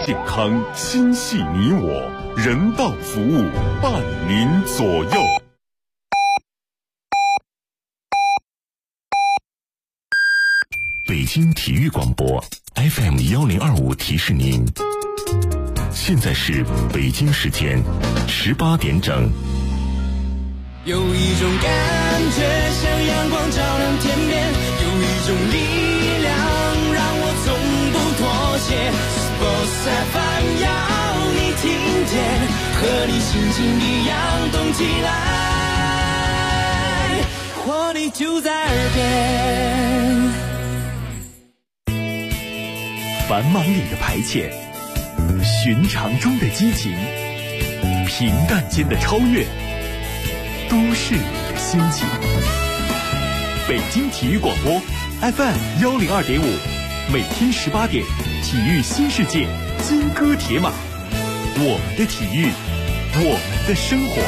健康，心系你我，人道服务伴您左右。北京体育广播 FM1025提示您，现在是北京时间18点整。 有一种感觉像阳光照亮天边，有一种力量让我从不妥协。Sports FM 要你听见，和你心情一样动起来，活力就在耳边。 繁忙里的排遣，寻常中的激情，平淡间的超越，都市里的心情。北京体育广播 FM102.5，每天18点，体育新世界，金戈铁马，我们的体育，我们的生活。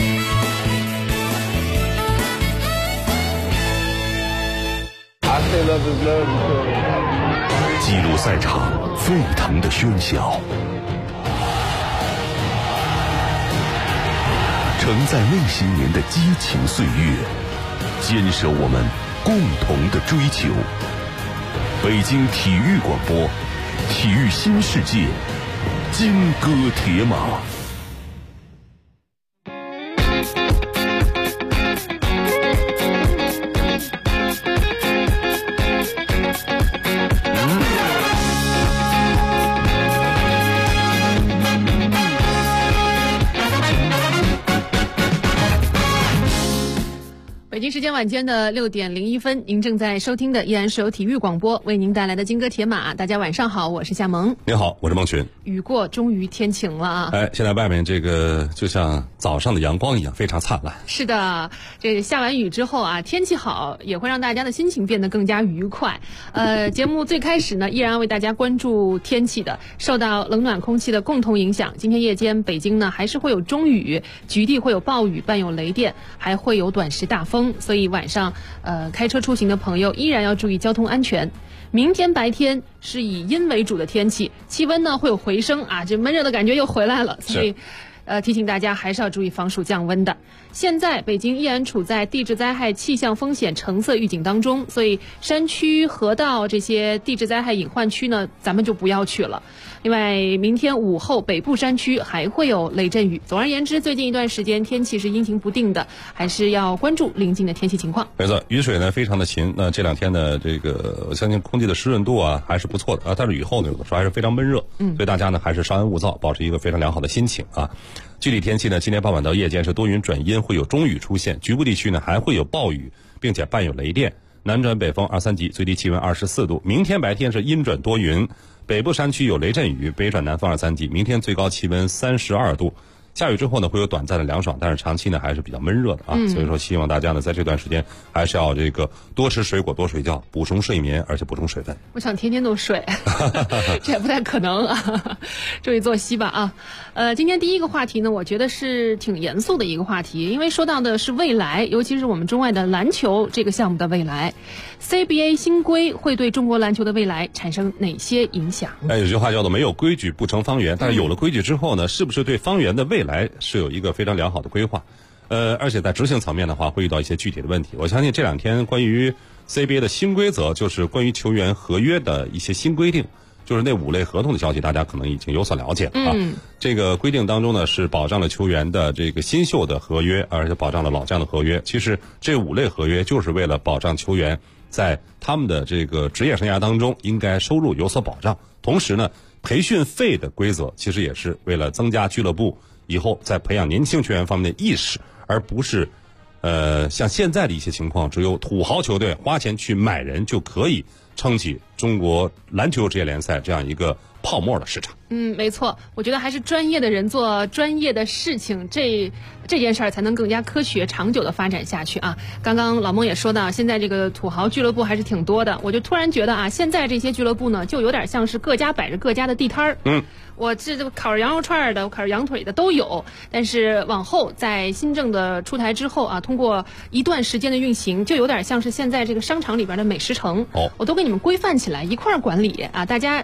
记录赛场沸腾的喧嚣，承载内心人的激情岁月，坚守我们共同的追求。北京体育广播，体育新世界，金戈铁马。 北京时间晚间的6点01分，您正在收听的依然是由体育广播为您带来的金戈铁马。大家晚上好，我是夏萌。 您好，我是孟群。 雨过，终于天晴了啊！ 现在外面这个就像早上的阳光一样，非常灿烂。 是的，这下完雨之后啊，天气好也会让大家的心情变得更加愉快。节目最开始呢，依然为大家关注天气的，受到冷暖空气的共同影响，今天夜间北京呢还是会有中雨，局地会有暴雨，伴有雷电，还会有短时大风。所以晚上开车出行的朋友依然要注意交通安全。明天白天是以阴为主的天气，气温呢会有回升啊，这闷热的感觉又回来了，所以提醒大家还是要注意防暑降温的。现在北京依然处在地质灾害气象风险橙色预警当中，所以山区、河道这些地质灾害隐患区呢，咱们就不要去了。另外，明天午后北部山区还会有雷阵雨。总而言之，最近一段时间天气是阴晴不定的，还是要关注临近的天气情况。 没错，雨水呢非常的勤。那这两天的这个，我相信空气的湿润度啊还是不错的啊，但是雨后呢有的时候还是非常闷热，所以大家呢还是稍安勿躁，保持一个非常良好的心情啊。具体天气呢，今天傍晚到夜间是多云转阴，会有中雨出现，局部地区呢还会有暴雨，并且伴有雷电。南转北风2、3级，最低气温24度。明天白天是阴转多云，北部山区有雷阵雨，北转南风2、3级。明天最高气温32度。下雨之后呢，会有短暂的凉爽，但是长期呢还是比较闷热的啊。所以说，希望大家呢在这段时间还是要这个多吃水果、多睡觉，补充睡眠，而且补充水分。 我想天天都睡，这也不太可能啊。注意作息吧啊。今天第一个话题呢，我觉得是挺严肃的一个话题，因为说到的是未来，尤其是我们中外的篮球这个项目的未来。CBA 新规会对中国篮球的未来产生哪些影响？ 有句话叫做没有规矩不成方圆，但是有了规矩之后呢，是不是对方圆的未来是有一个非常良好的规划？而且在执行层面的话，会遇到一些具体的问题。我相信这两天关于 CBA 的新规则，就是关于球员合约的一些新规定，就是那5类合同的消息，大家可能已经有所了解了啊。这个规定当中呢，是保障了球员的这个新秀的合约，而且保障了老将的合约。其实这5类合约就是为了保障球员在他们的这个职业生涯当中应该收入有所保障，同时呢，培训费的规则其实也是为了增加俱乐部以后在培养年轻球员方面的意识，而不是像现在的一些情况，只有土豪球队花钱去买人就可以撑起中国篮球职业联赛这样一个泡沫的市场。 没错，我觉得还是专业的人做专业的事情，这件事儿才能更加科学长久的发展下去啊。刚刚老孟也说到，现在这个土豪俱乐部还是挺多的，我就突然觉得啊，现在这些俱乐部呢，就有点像是各家摆着各家的地摊儿。我这烤着羊肉串的，我烤着羊腿的都有，但是往后在新政的出台之后啊，通过一段时间的运行，就有点像是现在这个商场里边的美食城，我都给你们规范起来，一块儿管理啊，大家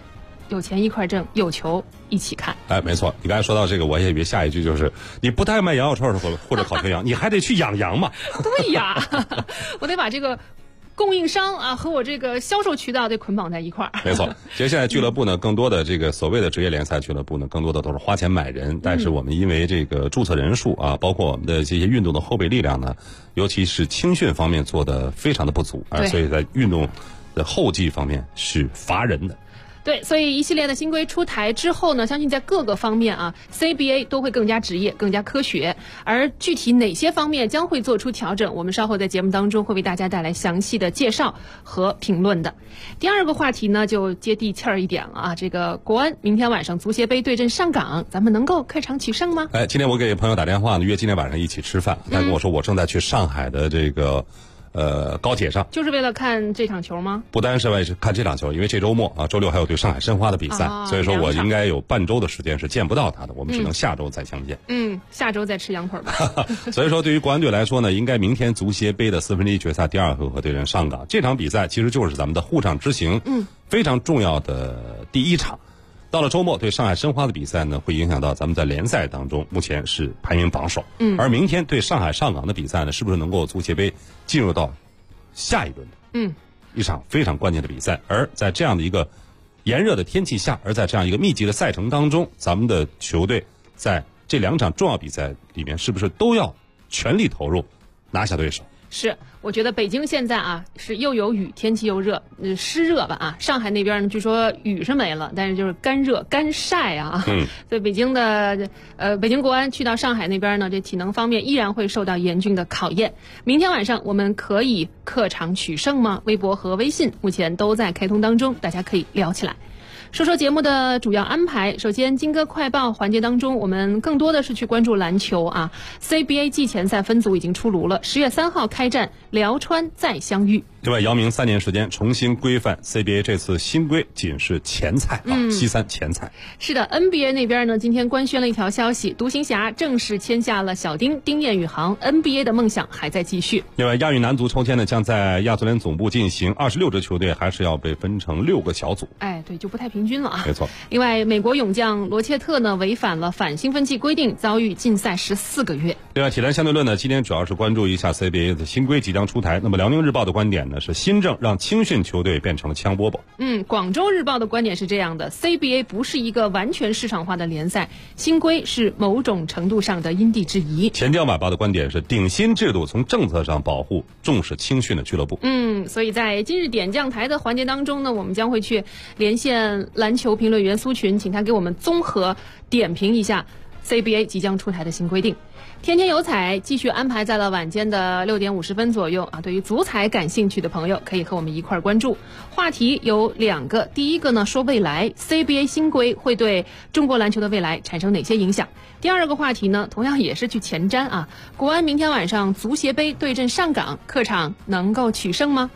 有钱一块挣，有球一起看。 哎，没错，你刚才说到这个，我也以为下一句就是你不但卖羊肉串或者烤全羊，你还得去养羊嘛。 对呀，我得把这个供应商啊和我这个销售渠道得捆绑在一块儿。 没错，其实现在俱乐部呢，更多的这个所谓的职业联赛俱乐部呢，更多的都是花钱买人，但是我们因为这个注册人数啊，包括我们的这些运动的后备力量呢，尤其是青训方面做的非常的不足啊，所以在运动的后继方面是乏人的。 对，所以一系列的新规出台之后呢，相信在各个方面啊 ，CBA 都会更加职业、更加科学。而具体哪些方面将会做出调整，我们稍后在节目当中会为大家带来详细的介绍和评论的。第二个话题呢，就接地气儿一点了啊，这个国安明天晚上足协杯对阵上港，咱们能够客场取胜吗？ 哎，今天我给朋友打电话呢，约今天晚上一起吃饭，他跟我说我正在去上海的这个。高铁上就是为了看这场球吗？ 不单是为看这场球，因为这周末啊，周六还有对上海申花的比赛，所以说我应该有半周的时间是见不到他的，我们只能下周再相见。 下周再吃羊腿吧。 所以说，对于国安队来说呢，应该明天足协杯的1/4决赛第2回合对阵上港，这场比赛其实就是咱们的沪上之行非常重要的第一场。到了周末对上海申花的比赛呢，会影响到咱们在联赛当中目前是排名榜首。而明天对上海上港的比赛呢，是不是能够足协杯进入到下一轮的一场非常关键的比赛？而在这样的一个炎热的天气下，而在这样一个密集的赛程当中，咱们的球队在这2场重要比赛里面，是不是都要全力投入拿下对手？ 是，我觉得北京现在啊是又有雨，天气又热，湿热吧啊。上海那边呢，据说雨是没了，但是就是干热干晒啊。所以北京的北京国安去到上海那边呢，这体能方面依然会受到严峻的考验。明天晚上我们可以客场取胜吗？微博和微信目前都在开通当中，大家可以聊起来。说说节目的主要安排。首先，金歌快报环节当中，我们更多的是去关注篮球啊。CBA 季前赛分组已经出炉了，10月3号开战，辽川再相遇。 另外，姚明3年时间重新规范 CBA， 这次新规仅是前菜啊，西3前菜。 是的 ，NBA 那边呢，今天官宣了一条消息，独行侠正式签下了小丁彦雨航 ，NBA 的梦想还在继续。 另外，亚运男足抽签呢，将在亚足联总部进行，26支球队还是要被分成6个小组。 哎，对，就不太平均了啊。 没错。 另外，美国泳将罗切特呢，违反了反兴奋剂规定，遭遇禁赛14个月。 另外，体坛相对论呢，今天主要是关注一下 CBA 的新规即将出台。那么，辽宁日报的观点呢是新政让青训球队变成了枪饽饽。 广州日报的观点是这样的 ：CBA 不是一个完全市场化的联赛，新规是某种程度上的因地制宜。 前雕马报的观点是顶薪制度从政策上保护重视青训的俱乐部。 所以在今日点将台的环节当中呢，我们将会去连线篮球评论员苏群，请他给我们综合点评一下 CBA 即将出台的新规定。天天有彩继续安排在了晚间的6点50分左右啊。对于足彩感兴趣的朋友，可以和我们一块儿关注。话题有2个，第一个呢说未来 CBA 新规会对中国篮球的未来产生哪些影响？第二个话题呢，同样也是去前瞻啊。国安明天晚上足协杯对阵上港，客场能够取胜吗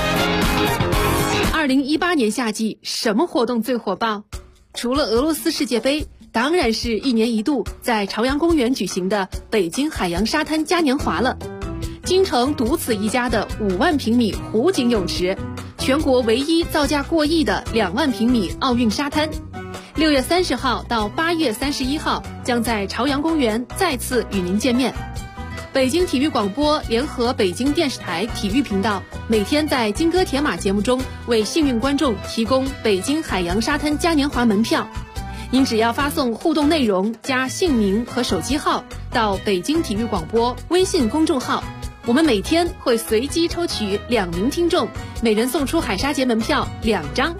？2018年夏季什么活动最火爆？除了俄罗斯世界杯，当然是1年1度在朝阳公园举行的北京海洋沙滩嘉年华了。京城独此一家的5万平米湖景泳池，全国唯一造价过亿的2万平米奥运沙滩，6月30号到8月31号将在朝阳公园再次与您见面。北京体育广播联合北京电视台体育频道，每天在金戈铁马节目中为幸运观众提供北京海洋沙滩嘉年华门票。您只要发送互动内容加姓名和手机号到北京体育广播微信公众号，我们每天会随机抽取2名听众，每人送出海沙节门票2张。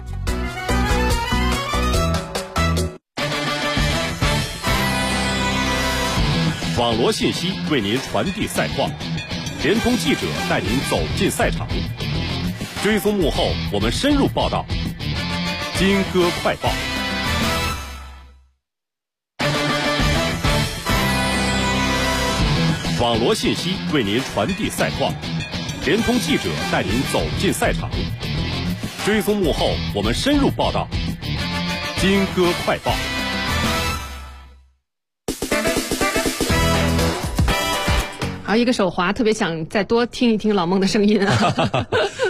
网罗信息为您传递赛况，联通记者带您走进赛场，追踪幕后我们深入报道。金歌快报。网罗信息为您传递赛况，联通记者带您走进赛场，追踪幕后我们深入报道。金歌快报。 好，一个手滑，特别想再多听一听老孟的声音啊。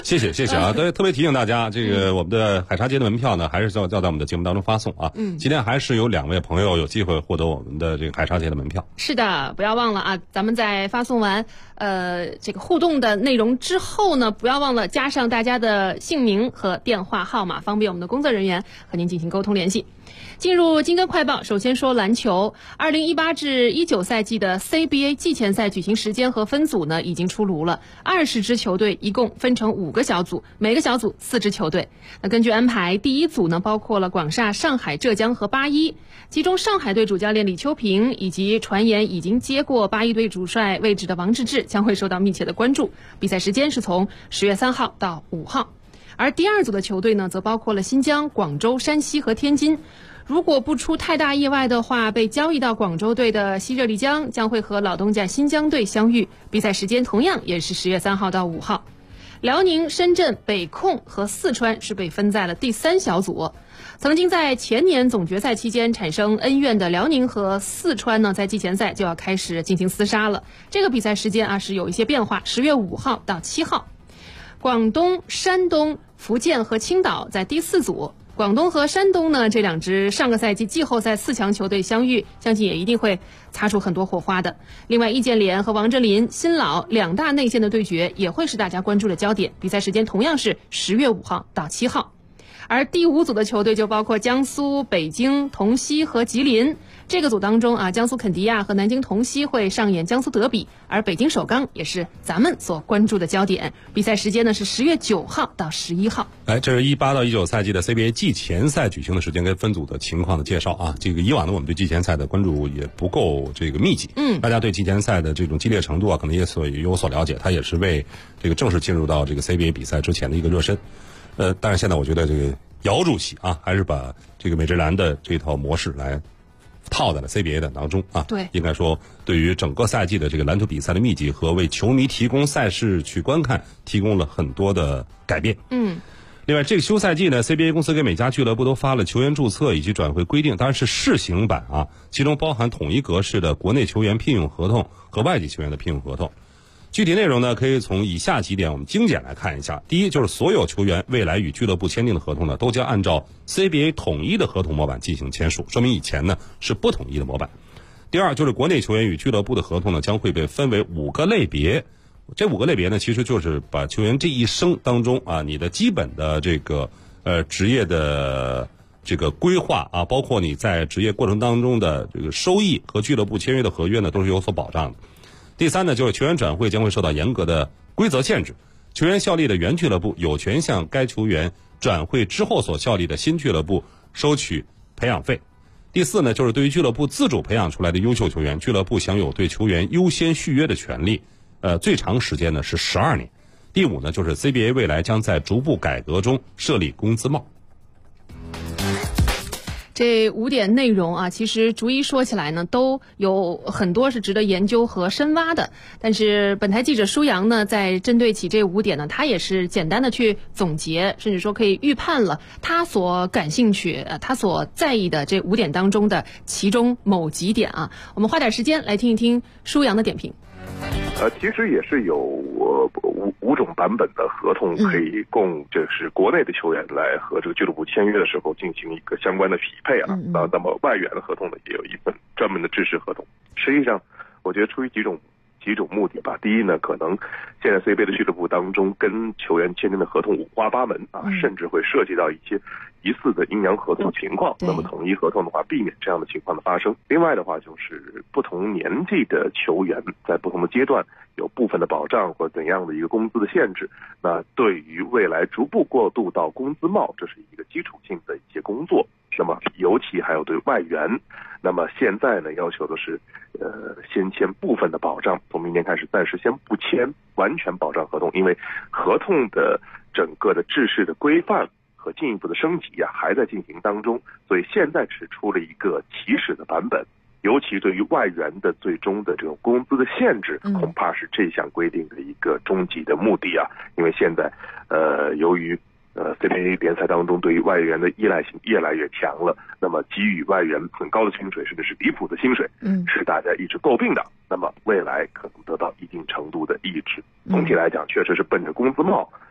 谢谢啊！对，特别提醒大家，这个我们的海茶节的门票呢，还是要在我们的节目当中发送啊。今天还是有2位朋友有机会获得我们的这个海茶节的门票。 是的，不要忘了啊！咱们在发送完这个互动的内容之后呢，不要忘了加上大家的姓名和电话号码，方便我们的工作人员和您进行沟通联系。进入金歌快报，首先说篮球。2018至19赛季的 CBA 季前赛举行时间和分组呢已经出炉了，20支球队一共分成5个小组，每个小组4支球队。那根据安排，第一组呢包括了广厦、上海、浙江和81，其中上海队主教练李秋平以及传言已经接过81队主帅位置的王治郅将会受到密切的关注。比赛时间是从10月3号到5号。而第二组的球队呢则包括了新疆、广州、山西和天津。如果不出太大意外的话，被交易到广州队的西热力江将会和老东家新疆队相遇，比赛时间同样也是10月3号到5号。辽宁、深圳、北控和四川是被分在了第3小组。曾经在前年总决赛期间产生恩怨的辽宁和四川呢，在季前赛就要开始进行厮杀了。这个比赛时间啊是有一些变化，10月5号到7号。广东、山东、福建和青岛在第4组。广东和山东呢，这2支上个赛季季后赛4强球队相遇，相信也一定会擦出很多火花的。另外，易建联和王哲林、新老2大内线的对决也会是大家关注的焦点。比赛时间同样是10月5号到7号。而第5组的球队就包括江苏、北京、同曦和吉林。这个组当中啊，江苏肯迪亚和南京同曦会上演江苏德比，而北京首钢也是咱们所关注的焦点。比赛时间呢是10月9号到11号。 这是18到19赛季的 CBA 季前赛举行的时间跟分组的情况的介绍啊。这个以往呢，我们对季前赛的关注也不够这个密集，大家对季前赛的这种激烈程度啊，可能也有所了解。它也是为这个正式进入到这个 CBA 比赛之前的一个热身。但是现在我觉得这个姚主席啊，还是把这个美职篮的这套模式来套在了 CBA 的当中啊。 对， 应该说对于整个赛季的这个篮球比赛的密集和为球迷提供赛事去观看，提供了很多的改变。另外，这个休赛季呢 ，CBA 公司给每家俱乐部都发了球员注册以及转会规定，当然是试行版啊，其中包含统一格式的国内球员聘用合同和外籍球员的聘用合同。具体内容呢，可以从以下几点我们精简来看一下。第一，就是所有球员未来与俱乐部签订的合同呢，都将按照 CBA 统一的合同模板进行签署，说明以前呢是不统一的模板。第二，就是国内球员与俱乐部的合同呢，将会被分为5个类别。这5个类别呢，其实就是把球员这一生当中啊，你的基本的这个职业的这个规划啊，包括你在职业过程当中的这个收益和俱乐部签约的合约呢，都是有所保障的。第三呢，就是球员转会将会受到严格的规则限制，球员效力的原俱乐部有权向该球员转会之后所效力的新俱乐部收取培养费。第四呢，就是对于俱乐部自主培养出来的优秀球员，俱乐部享有对球员优先续约的权利，最长时间呢是12年。第五呢，就是 CBA 未来将在逐步改革中设立工资帽。 这5点内容啊，其实逐一说起来呢，都有很多是值得研究和深挖的。但是本台记者舒阳呢，在针对起这5点呢，他也是简单的去总结，甚至说可以预判了他所感兴趣、他所在意的这5点当中的其中某几点啊。我们花点时间来听一听舒阳的点评。 其实也是有5种版本的合同可以供就是国内的球员来和这个俱乐部签约的时候进行一个相关的匹配啊。那么外援的合同呢，也有一份专门的制式合同。实际上，我觉得出于几种目的吧。第一呢，可能现在 CBA 的俱乐部当中跟球员签订的合同五花八门啊，甚至会涉及到一些疑似的阴阳合同情况。那么统一合同的话，避免这样的情况的发生。另外的话，就是不同年纪的球员在不同的阶段有部分的保障或怎样的一个工资的限制。那对于未来逐步过渡到工资帽，这是一个基础性的一些工作。那么尤其还有对外援，那么现在呢要求的是先签部分的保障，从明年开始暂时先不签完全保障合同，因为合同的整个的制式的规范和进一步的升级啊还在进行当中，所以现在只出了一个起始的版本。尤其对于外援的最终的这种工资的限制，恐怕是这项规定的一个终极的目的啊。因为现在由于CBA 联赛当中对于外援的依赖性越来越强了，那么给予外援很高的薪水，甚至是离谱的薪水，是大家一直诟病的。那么未来可能得到一定程度的抑制。总体来讲，确实是奔着工资帽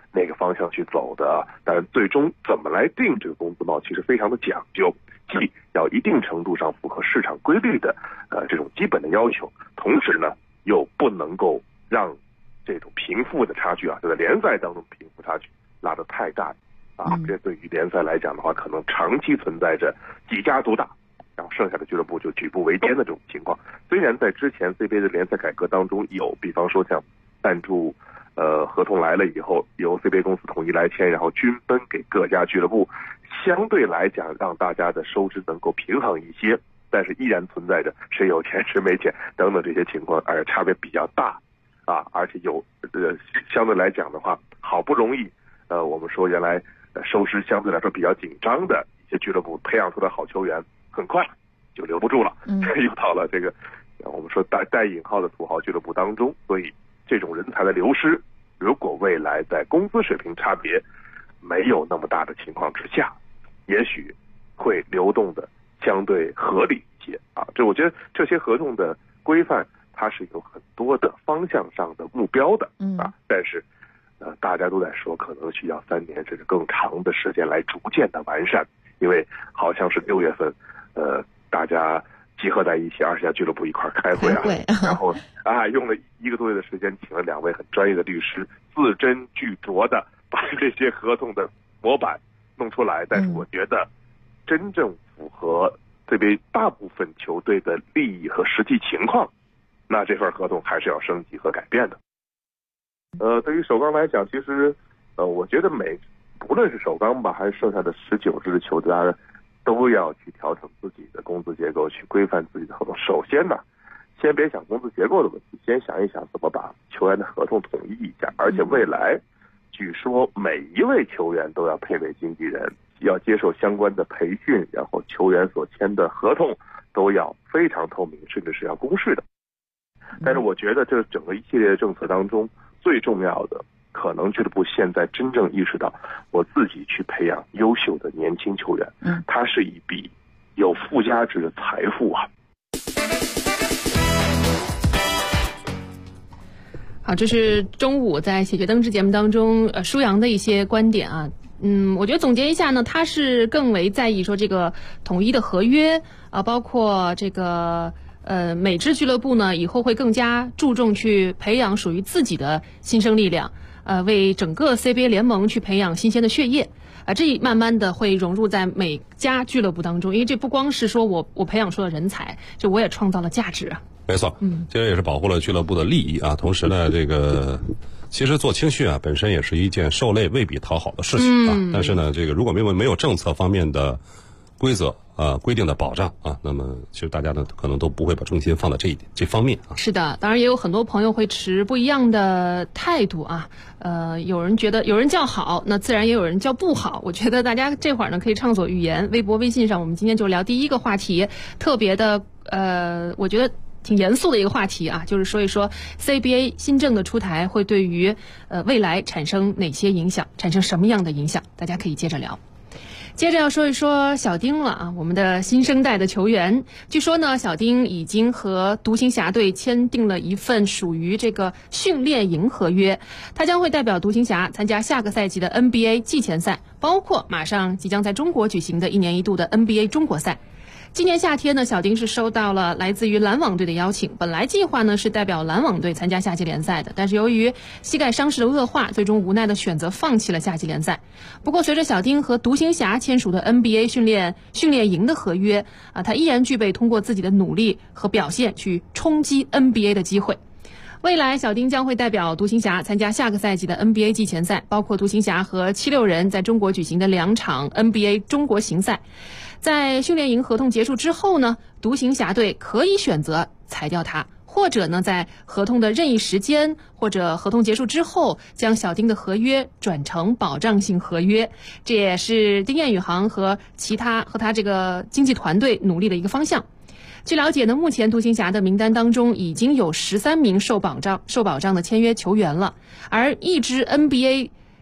那个方向去走的。但是最终怎么来定这个工资帽，其实非常的讲究，既要一定程度上符合市场规律的这种基本的要求，同时呢又不能够让这种贫富的差距啊，就在联赛当中贫富差距拉得太大啊。这对于联赛来讲的话，可能长期存在着几家独大，然后剩下的俱乐部就举步维艰的这种情况。虽然在之前 CBA 的联赛改革当中有，比方说像赞助合同来了以后，由 CBA 公司统一来签，然后均分给各家俱乐部，相对来讲让大家的收支能够平衡一些，但是依然存在着谁有钱谁没钱等等这些情况，而且差别比较大啊。而且相对来讲的话，好不容易我们说原来收支相对来说比较紧张的一些俱乐部培养出来好球员，很快就留不住了，又到了这个我们说带引号的土豪俱乐部当中。所以这种人才的流失，如果未来在工资水平差别没有那么大的情况之下，也许会流动的相对合理一些啊。我觉得这些合同的规范它是有很多的方向上的目标的啊，但是大家都在说可能需要3年甚至更长的时间来逐渐的完善，因为好像是6月份大家集合在一起，20家俱乐部一块开会啊，然后用了1个多月的时间，请了2位很专业的律师，字斟句酌的把这些合同的模板弄出来。但是我觉得真正符合这边大部分球队的利益和实际情况，那这份合同还是要升级和改变的。对于首钢来讲，其实我觉得不论是首钢吧，还是剩下的19支的球队，都要去调整自己的工资结构，去规范自己的合同。首先呢，先别想工资结构的问题，先想一想怎么把球员的合同统一一下。而且未来据说每一位球员都要配备经纪人，要接受相关的培训，然后球员所签的合同都要非常透明，甚至是要公示的。但是我觉得这整个一系列的政策当中，最重要的可能俱乐部现在真正意识到，我自己去培养优秀的年轻球员，它是一笔有附加值的财富啊。 好，这是中午在写决灯之节目当中舒扬的一些观点啊。我觉得总结一下呢，他是更为在意说这个统一的合约啊，包括这个每支俱乐部呢以后会更加注重去培养属于自己的新生力量，为整个 CBA 联盟去培养新鲜的血液啊，这慢慢的会融入在每家俱乐部当中，因为这不光是说我培养出了人才，这我也创造了价值啊。 没错，这也是保护了俱乐部的利益啊。同时呢，这个其实做青训啊，本身也是一件受累未必讨好的事情啊。但是呢，这个如果没有政策方面的规则规定的保障啊，那么其实大家呢可能都不会把重心放在这方面啊。 是的，当然也有很多朋友会持不一样的态度啊。有人觉得有人叫好，那自然也有人叫不好。我觉得大家这会儿呢可以畅所欲言，微博、微信上我们今天就聊第一个话题，特别的我觉得挺严肃的一个话题啊，就是说一说 CBA 新政的出台会对于未来产生哪些影响，产生什么样的影响，大家可以接着聊。接着要说一说小丁了啊，我们的新生代的球员。据说呢，小丁已经和独行侠队签订了一份属于这个训练营合约，他将会代表独行侠参加下个赛季的 NBA 季前赛，包括马上即将在中国举行的1年1度的 NBA 中国赛。今年夏天呢，小丁是收到了来自于篮网队的邀请，本来计划呢是代表篮网队参加夏季联赛的，但是由于膝盖伤势的恶化，最终无奈的选择放弃了夏季联赛。不过随着小丁和独行侠签署的 NBA 训练营的合约啊，他依然具备通过自己的努力和表现去冲击 NBA 的机会。未来小丁将会代表独行侠参加下个赛季的 NBA 季前赛，包括独行侠和76人在中国举行的2场 NBA 中国行赛。在训练营合同结束之后呢，独行侠队可以选择裁掉他，或者呢在合同的任意时间或者合同结束之后将小丁的合约转成保障性合约。这也是丁彦雨航和他这个经纪团队努力的一个方向。据了解呢，目前独行侠的名单当中已经有13名受保障的签约球员了，而一支 NBA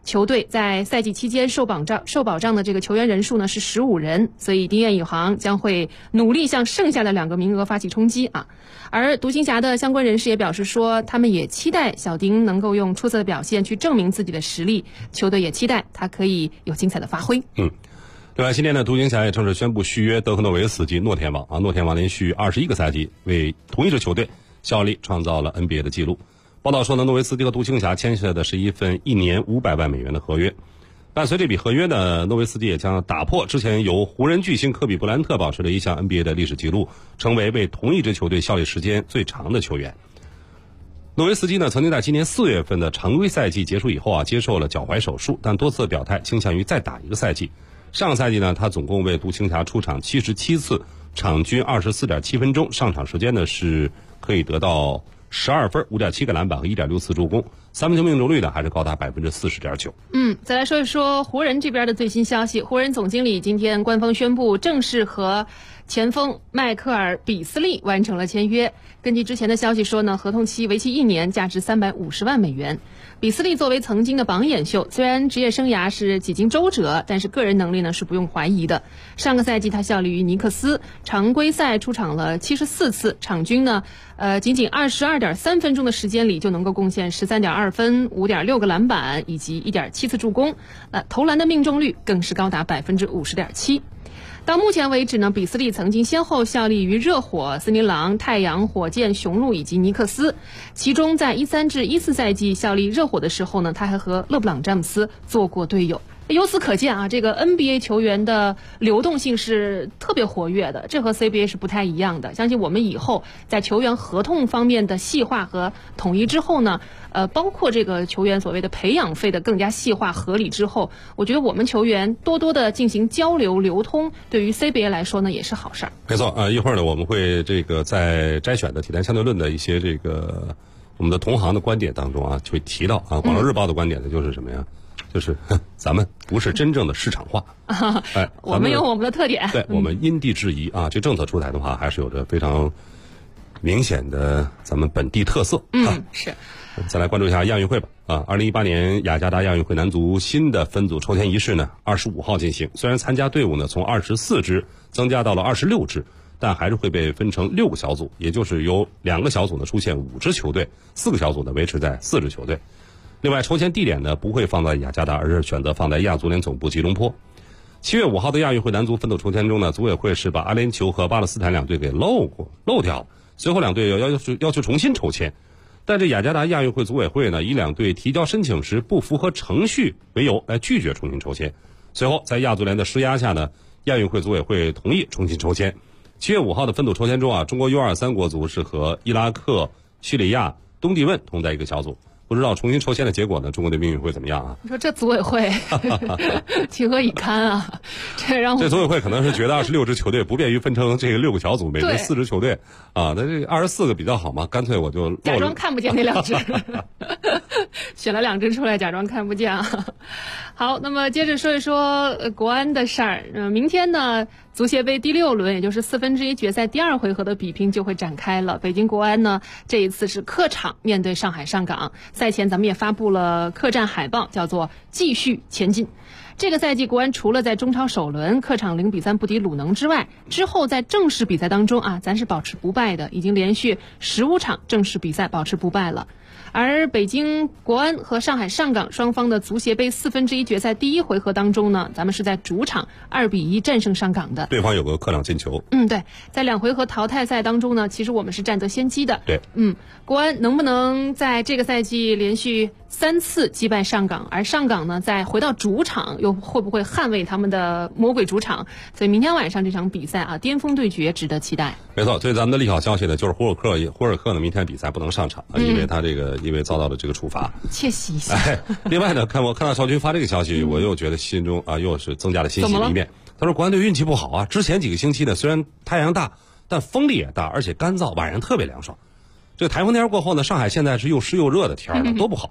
球队在赛季期间受保障的这个球员人数呢是15人，所以丁彦雨航将会努力向剩下的2个名额发起冲击啊。而独行侠的相关人士也表示说，他们也期待小丁能够用出色的表现去证明自己的实力，球队也期待他可以有精彩的发挥。 另外，今年的独行侠也正式宣布续约德克诺维斯及诺天王啊，诺天王连续21个赛季为同一支球队效力，创造了 NBA 的纪录。报道说呢，诺维斯蒂和独行侠签下的是一份1年500万美元的合约。伴随这笔合约呢，诺维斯蒂也将打破之前由湖人巨星科比布莱恩特保持的一项 NBA 的历史纪录，成为为同一支球队效力时间最长的球员。诺维斯基呢，曾经在今年4月份的常规赛季结束以后啊，接受了脚踝手术，但多次表态倾向于再打一个赛季。上个赛季呢，他总共为独行侠出场77次，场均24.7分钟，上场时间呢是可以得到12分、5.7个篮板和1.6次助攻，三分球命中率呢还是高达40.9%。 再来说一说湖人这边的最新消息，湖人总经理今天官方宣布正式和前锋迈克尔·比斯利完成了签约。根据之前的消息说呢，合同期为期1年，价值350万美元。比斯利作为曾经的榜眼秀，虽然职业生涯是几经周折，但是个人能力呢是不用怀疑的。上个赛季他效力于尼克斯，常规赛出场了74次，场均呢仅仅22.3分钟的时间里就能够贡献13.2分、5.6个篮板以及1.7次助攻，投篮的命中率更是高达50.7%。到目前为止呢，比斯利曾经先后效力于热火、森林狼、太阳、火箭、雄鹿以及尼克斯。其中在13至14赛季效力热火的时候呢，他还和勒布朗·詹姆斯做过队友。由此可见啊，这个 NBA 球员的流动性是特别活跃的，这和 CBA 是不太一样的。相信我们以后在球员合同方面的细化和统一之后呢，包括这个球员所谓的培养费的更加细化合理之后，我觉得我们球员多多的进行交流流通，对于 CBA 来说呢也是好事儿。 没错一会儿呢我们会这个在摘选的体坛相对论的一些这个我们的同行的观点当中啊，就会提到啊，广州日报的观点呢就是什么呀？就是咱们不是真正的市场化， 我们有我们的特点。 对，我们因地制宜啊，这政策出台的话，还是有着非常明显的咱们本地特色。 是。 再来关注一下亚运会吧。2018年雅加达亚运会男足新的分组抽签仪式呢，25号进行。虽然参加队伍呢从24支增加到了26支，但还是会被分成6个小组，也就是由2个小组呢出现5支球队，4个小组呢维持在4支球队。另外，抽签地点呢不会放在雅加达，而是选择放在亚足联总部吉隆坡。7月5号的亚运会男足分组抽签中呢，组委会是把阿联酋和巴勒斯坦2队给漏掉，随后2队要求重新抽签。但这雅加达亚运会组委会呢，以2队提交申请时不符合程序为由来拒绝重新抽签。随后在亚足联的施压下呢，亚运会组委会同意重新抽签。7月5号的分组抽签中啊，中国 U23国足是和伊拉克、叙利亚、东帝汶同在一个小组。不知道重新抽签的结果呢，中国队命运会怎么样啊？ 你说这组委会情何以堪啊！ 这组委会可能是觉得26支球队不便于分成这个6个小组，每支4支球队啊，那这24个比较好嘛，干脆我就假装看不见那2支，选了2支出来假装看不见啊。好，那么接着说一说国安的事儿。明天呢，足协杯第6轮，也就是1/4决赛第2回合的比拼就会展开了。北京国安呢，这一次是客场面对上海上港。赛前咱们也发布了客战海报，叫做继续前进。这个赛季国安除了在中超首轮客场0-3不敌鲁能之外，之后在正式比赛当中啊，咱是保持不败的，已经连续15场正式比赛保持不败了。而北京国安和上海上港双方的足协杯1/4决赛第1回合当中呢，咱们是在主场2-1战胜上港的， 对方有个客场进球。 对，在2回合淘汰赛当中呢，其实我们是占得先机的。 对， 国安能不能在这个赛季连续3次击败上港，而上港呢再回到主场又会不会捍卫他们的魔鬼主场？所以明天晚上这场比赛啊，巅峰对决值得期待。 没错，所以咱们的利好消息呢，就是胡尔克呢明天比赛不能上场啊，因为他因为遭到了这个处罚， 窃喜一下。 另外呢，看到邵军发这个消息，我又觉得心中啊又是增加了欣喜的一面。他说国安队运气不好啊，之前几个星期呢虽然太阳大，但风力也大，而且干燥，晚上特别凉爽。这个台风天过后呢，上海现在是又湿又热的天了，多不好。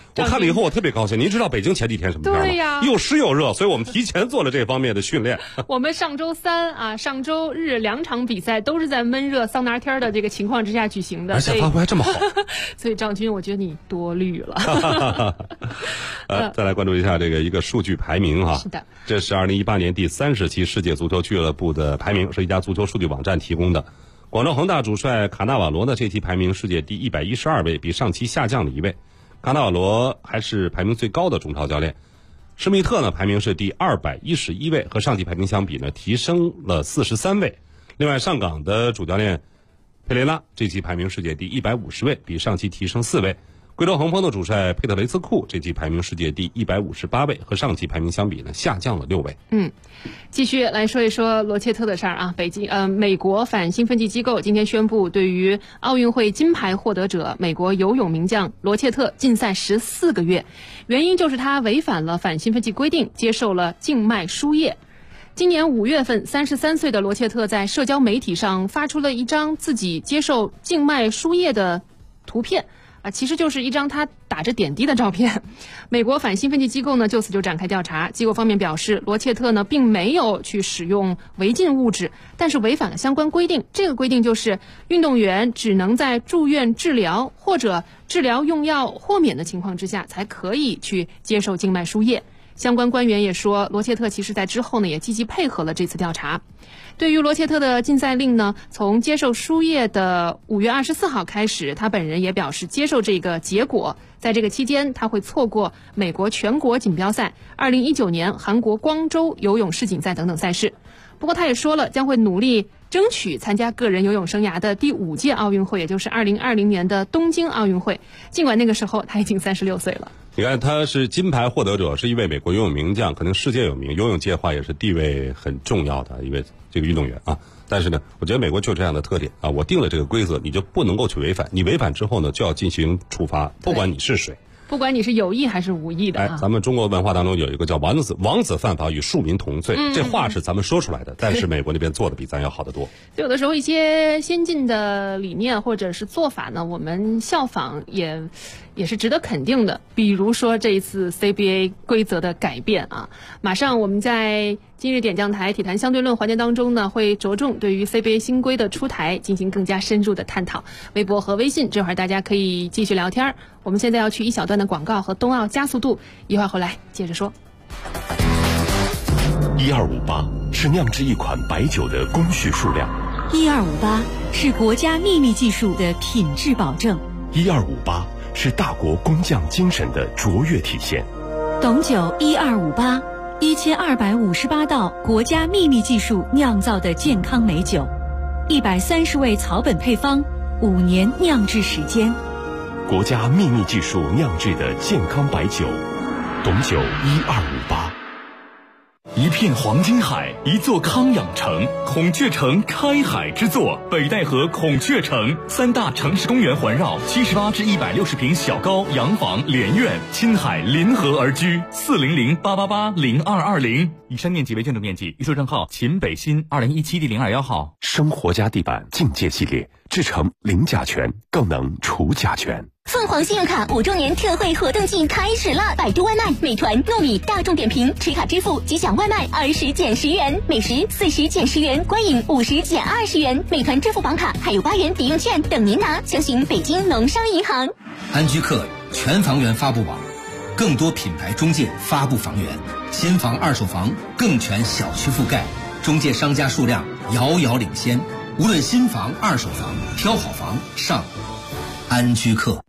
我看了以后我特别高兴。您知道北京前几天什么天吗？ 对呀， 又湿又热，所以我们提前做了这方面的训练。 我们上周三啊、上周日2场比赛都是在闷热桑拿天的这个情况之下举行的， 而且发挥还这么好。 所以赵军，我觉得你多虑了。 再来关注一下这个一个数据排名哈。 是的， 这是2018年第30期世界足球俱乐部的排名，是一家足球数据网站提供的。广州恒大主帅卡纳瓦罗呢，这期排名世界第112位，比上期下降了1位。卡纳瓦罗还是排名最高的中超教练。施密特呢，排名是第211位，和上期排名相比呢，提升了43位。另外，上港的主教练佩雷拉这期排名世界第150位，比上期提升4位。贵州恒丰的主帅佩特雷斯库这期排名世界第158位，和上期排名相比呢，下降了6位。 继续来说一说罗切特的事儿啊。美国反兴奋剂机构今天宣布，对于奥运会金牌获得者美国游泳名将罗切特禁赛14个月，原因就是他违反了反兴奋剂规定，接受了静脉输液。今年5月份，33岁的罗切特在社交媒体上发出了一张自己接受静脉输液的图片。其实就是一张他打着点滴的照片。美国反兴奋剂机构呢就此就展开调查，机构方面表示，罗切特呢并没有去使用违禁物质，但是违反了相关规定。这个规定就是运动员只能在住院治疗或者治疗用药豁免的情况之下才可以去接受静脉输液。相关官员也说，罗切特其实在之后呢也积极配合了这次调查。对于罗切特的禁赛令呢，从接受输液的5月24号开始，他本人也表示接受这个结果。在这个期间，他会错过美国全国锦标赛、2019年韩国光州游泳世锦赛等等赛事。不过他也说了，将会努力争取参加个人游泳生涯的第5届奥运会，也就是2020年的东京奥运会。尽管那个时候他已经36岁了。 你看，他是金牌获得者，是一位美国游泳名将，可能世界有名，游泳界话也是地位很重要的一位这个运动员啊。但是呢，我觉得美国就这样的特点啊，我定了这个规则，你就不能够去违反，你违反之后呢，就要进行处罚，不管你是谁。 不管你是有意还是无意的咱们中国文化当中有一个叫王子犯法与庶民同罪，这话是咱们说出来的，但是美国那边做的比咱要好得多。 有的时候一些先进的理念或者是做法呢，我们效仿也是值得肯定的。比如说这一次 CBA 规则的改变啊，马上我们在今日点将台体坛相对论环节当中呢，会着重对于 CBA 新规的出台进行更加深入的探讨。微博和微信这会儿大家可以继续聊天。我们现在要去一小段的广告和冬奥加速度，一会儿回来接着说。 1258是酿制一款白酒的工序数量 ，1258是国家秘密技术的品质保证 ，1258是大国工匠精神的卓越体现。 董酒1258 1258道国家秘密技术酿造的健康美酒，130味草本配方，5年酿制时间， 国家秘密技术酿制的健康白酒，董酒1258。 一片黄金海，一座康养城，孔雀城开海之作，北戴河孔雀城，3大城市公园环绕，78至160平小高洋房连院，亲海临河而居，400-888-0220。以上面积为建筑面积，预售证号秦北新2017第021号。 生活家地板境界系列，制成零甲醛，更能除甲醛。 凤凰信用卡5周年特惠活动季开始了！百度外卖、美团、糯米、大众点评持卡支付即享外卖20减10元，美食40减10元，观影50减20元。美团支付宝卡还有8元抵用券等您拿，详询北京农商银行。 安居客全房源发布网，更多品牌中介发布房源，新房、二手房更全小区覆盖，中介商家数量遥遥领先。无论新房、二手房，挑好房上安居客。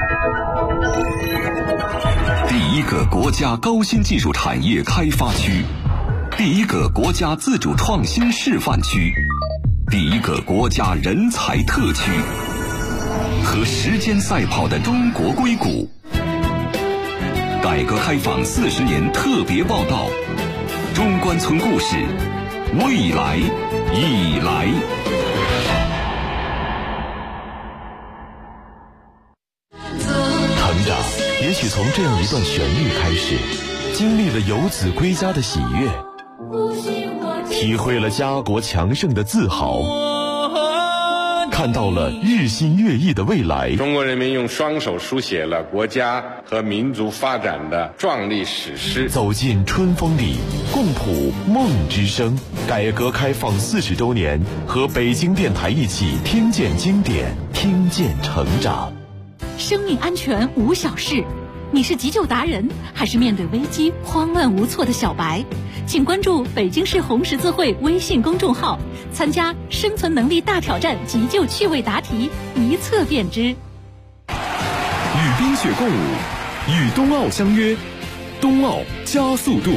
第一个国家高新技术产业开发区，第一个国家自主创新示范区，第一个国家人才特区，和时间赛跑的中国硅谷。改革开放40年特别报道，中关村故事，未来已来。 成长也许从这样一段旋律开始，经历了游子归家的喜悦，体会了家国强盛的自豪， 看到了日新月异的未来。 中国人民用双手书写了国家和民族发展的壮丽史诗。 走进春风里，共谱梦之声。改革开放40周年，和北京电台一起听见经典，听见成长。 生命安全无小事，你是急救达人，还是面对危机慌乱无措的小白？请关注北京市红十字会微信公众号，参加生存能力大挑战急救趣味答题，一测便知。 与冰雪共舞，与冬奥相约，冬奥加速度。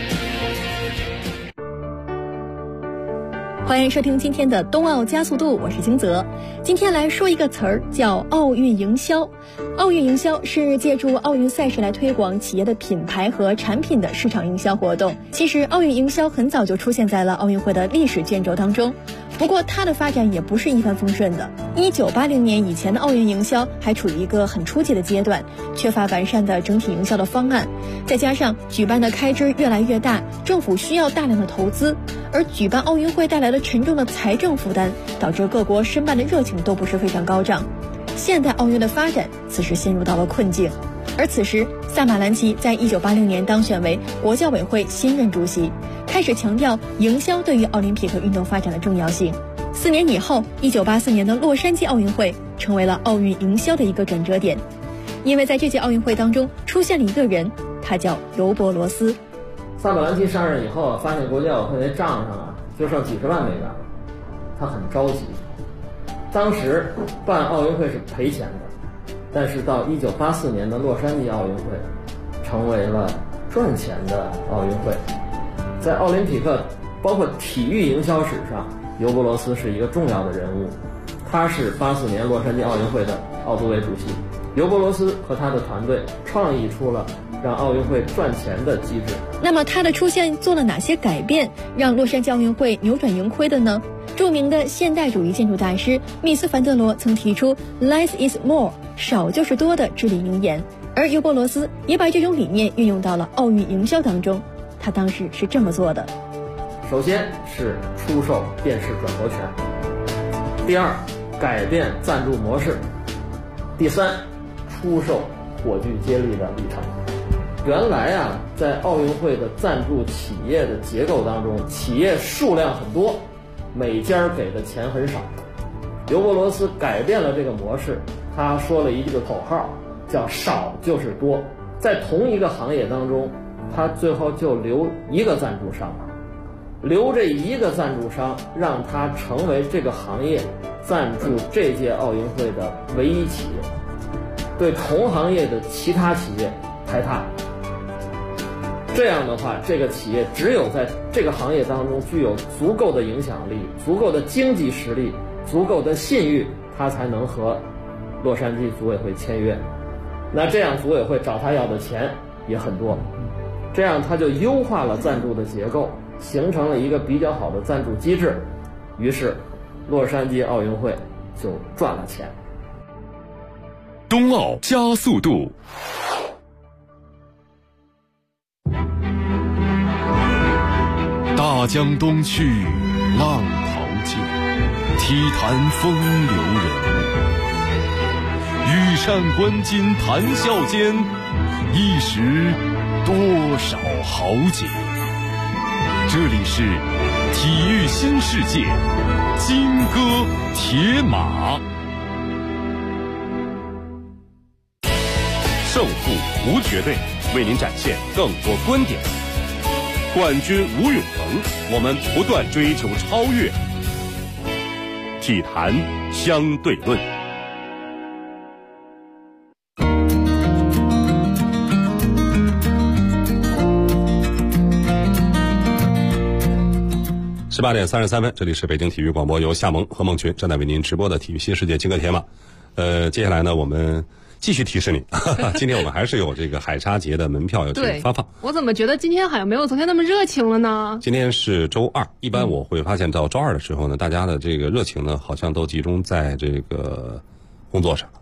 欢迎收听今天的冬奥加速度，我是金泽。今天来说一个词儿，叫奥运营销。奥运营销是借助奥运赛事来推广企业的品牌和产品的市场营销活动。其实奥运营销很早就出现在了奥运会的历史卷轴当中，不过它的发展也不是一帆风顺的。1980年以前的奥运营销还处于一个很初级的阶段，缺乏完善的整体营销的方案，再加上举办的开支越来越大，政府需要大量的投资，而举办奥运会带来了沉重的财政负担，导致各国申办的热情都不是非常高涨。现代奥运的发展此时陷入到了困境，而此时萨马兰奇在1980年当选为国教委会新任主席，开始强调营销对于奥林匹克运动发展的重要性。4年以后，1984年的洛杉矶奥运会成为了奥运营销的一个转折点，因为在这届奥运会当中出现了一个人，他叫尤伯罗斯。 萨马兰奇上任以后，发现国际奥委会那账上就剩几十万美元了，他很着急。当时办奥运会是赔钱的，但是到1984年的洛杉矶奥运会成为了赚钱的奥运会。在奥林匹克包括体育营销史上，尤伯罗斯是一个重要的人物，他是84年洛杉矶奥运会的奥组委主席。尤伯罗斯和他的团队创意出了让奥运会赚钱的机制。 那么他的出现做了哪些改变，让洛杉矶奥运会扭转盈亏的呢？著名的现代主义建筑大师密斯凡德罗曾提出 Less is more， 少就是多的至理名言，而尤伯罗斯也把这种理念运用到了奥运营销当中。他当时是这么做的： 首先是出售电视转播权，第二改变赞助模式，第三出售火炬接力的里程。原来在奥运会的赞助企业的结构当中，企业数量很多，每家给的钱很少。尤伯罗斯改变了这个模式，他说了一句口号，叫少就是多。在同一个行业当中，他最后就留一个赞助商，留这一个赞助商，让他成为这个行业赞助这届奥运会的唯一企业，对同行业的其他企业排他。这样的话，这个企业只有在这个行业当中具有足够的影响力、足够的经济实力、足够的信誉，他才能和洛杉矶组委会签约。那这样组委会找他要的钱也很多，这样他就优化了赞助的结构，形成了一个比较好的赞助机制，于是洛杉矶奥运会就赚了钱。 冬奥加速度。大江东去，浪淘尽，体坛风流人物。羽扇纶巾谈笑间，一时多少豪杰。这里是体育新世界，金戈铁马。 胜负无绝对，为您展现更多观点。冠军无永恒，我们不断追求超越。体坛相对论。18点33分，这里是北京体育广播，由夏萌和孟群正在为您直播的体育新世界金戈铁马。接下来呢，我们继续提示你，今天我们还是有这个海沙节的门票要进行发放。 我怎么觉得今天好像没有昨天那么热情了呢？ 今天是周二，一般我会发现到周二的时候呢，大家的这个热情呢，好像都集中在这个工作上。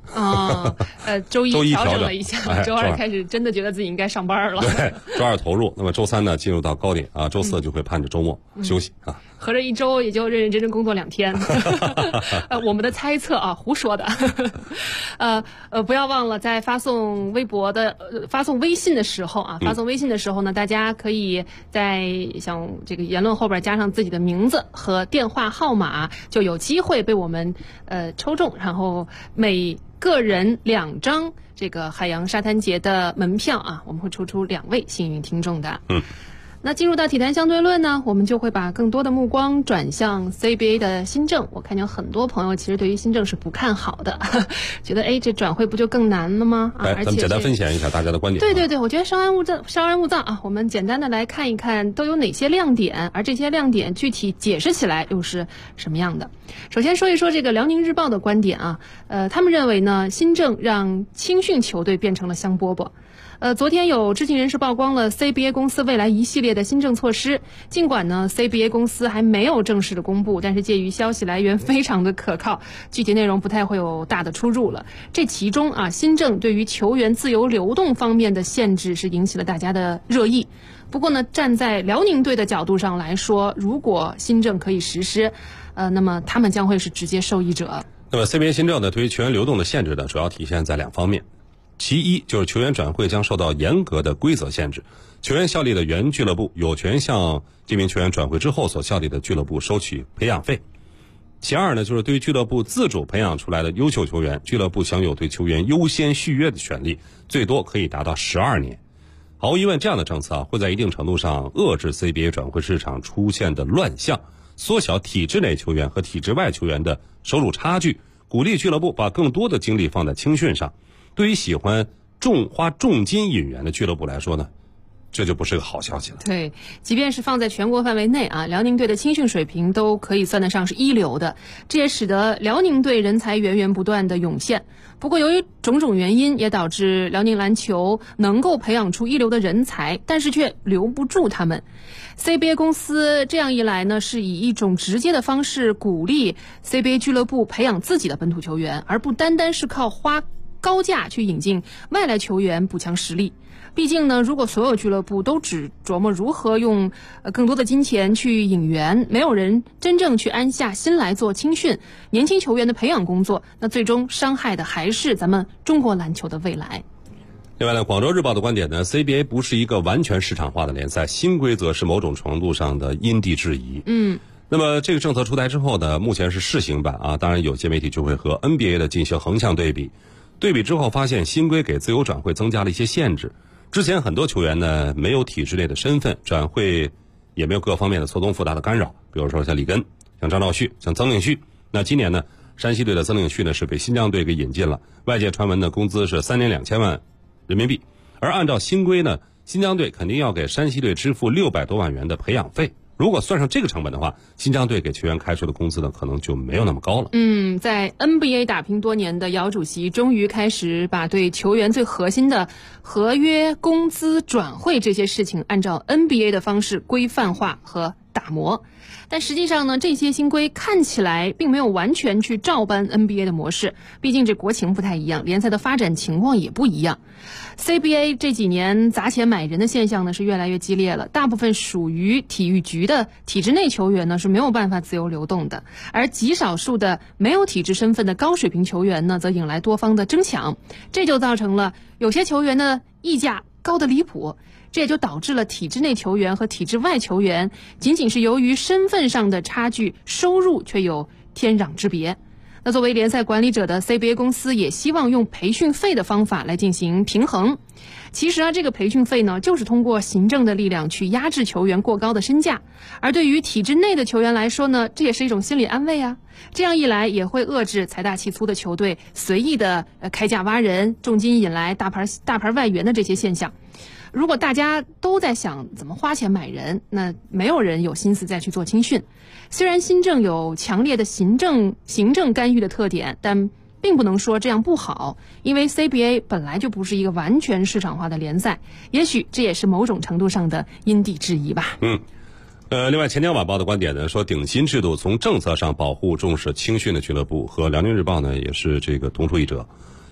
周一调整整了一下，周二开始真的觉得自己应该上班了。 对，周二投入，那么周三呢进入到高点啊，周四就会盼着周末休息啊。 合着一周也就认认真真工作2天，我们的猜测啊，胡说的。不要忘了在发送微信的时候啊，发送微信的时候呢，大家可以在像这个言论后边加上自己的名字和电话号码，就有机会被我们抽中，然后每个人2张这个海洋沙滩节的门票啊，我们会抽出2位幸运听众的。那进入到体坛相对论呢，我们就会把更多的目光转向 CBA 的新政。我看见很多朋友其实对于新政是不看好的，觉得这转会不就更难了吗？ 来，咱们简单分享一下大家的观点。 对，我觉得稍安勿躁啊。我们简单的来看一看都有哪些亮点，而这些亮点具体解释起来又是什么样的。首先说一说这个辽宁日报的观点啊，他们认为呢，新政让青训球队变成了香饽饽。昨天有知情人士曝光了 CBA 公司未来一系列的新政措施，尽管呢 CBA 公司还没有正式的公布，但是鉴于消息来源非常的可靠，具体内容不太会有大的出入了。这其中啊，新政对于球员自由流动方面的限制是引起了大家的热议。不过呢，站在辽宁队的角度上来说，如果新政可以实施，那么他们将会是直接受益者。 那么 CBA 新政呢，对于球员流动的限制呢，主要体现在2方面。其一就是球员转会将受到严格的规则限制，球员效力的原俱乐部有权向这名球员转会之后所效力的俱乐部收取培养费。其二呢，就是对于俱乐部自主培养出来的优秀球员，俱乐部享有对球员优先续约的权利，最多可以达到12年。毫无疑问，这样的政策会在一定程度上遏制 CBA 转会市场出现的乱象，缩小体制内球员和体制外球员的收入差距，鼓励俱乐部把更多的精力放在青训上。对于喜欢花重金引援的俱乐部来说呢，这就不是个好消息了。 对，即便是放在全国范围内啊，辽宁队的青训水平都可以算得上是一流的，这也使得辽宁队人才源源不断的涌现。不过由于种种原因，也导致辽宁篮球能够培养出一流的人才，但是却留不住他们。CBA 公司这样一来呢，是以一种直接的方式鼓励 CBA 俱乐部培养自己的本土球员，而不单单是靠花高价去引进外来球员补强实力。毕竟呢，如果所有俱乐部都只琢磨如何用更多的金钱去引援，没有人真正去安下心来做青训年轻球员的培养工作，那最终伤害的还是咱们中国篮球的未来。 另外呢，广州日报的观点呢， CBA 不是一个完全市场化的联赛，新规则是某种程度上的因地制宜。那么这个政策出台之后呢，目前是试行版啊，当然有些媒体就会和 NBA 的进行横向对比之后发现新规给自由转会增加了一些限制。之前很多球员呢没有体制内的身份，转会也没有各方面的错综复杂的干扰，比如说像里根、像张兆旭、像曾令旭。那今年呢，山西队的曾令旭呢是被新疆队给引进了，外界传闻的工资是3年2000万人民币，而按照新规呢，新疆队肯定要给山西队支付600多万元的培养费。如果算上这个成本的话，新疆队给球员开出的工资呢，可能就没有那么高了。 在 NBA 打拼多年的姚主席终于开始把对球员最核心的合约、工资、转会这些事情按照 NBA 的方式规范化和打磨。但实际上呢，这些新规看起来并没有完全去照搬 NBA 的模式，毕竟这国情不太一样，联赛的发展情况也不一样。CBA 这几年砸钱买人的现象呢是越来越激烈了，大部分属于体育局的体制内球员呢是没有办法自由流动的，而极少数的没有体制身份的高水平球员呢则引来多方的争抢，这就造成了有些球员的溢价高得离谱。这也就导致了体制内球员和体制外球员仅仅是由于身份上的差距，收入却有天壤之别。那作为联赛管理者的 CBA 公司也希望用培训费的方法来进行平衡。其实这个培训费呢，就是通过行政的力量去压制球员过高的身价，而对于体制内的球员来说呢，这也是一种心理安慰啊。这样一来，也会遏制财大气粗的球队随意的开价挖人、重金引来大牌外援的这些现象。如果大家都在想怎么花钱买人，那没有人有心思再去做青训。虽然新政有强烈的行政干预的特点，但并不能说这样不好，因为 CBA 本来就不是一个完全市场化的联赛，也许这也是某种程度上的因地制宜吧。 另外，钱江晚报的观点呢说，顶薪制度从政策上保护重视青训的俱乐部，和辽宁日报呢也是这个同出一辙。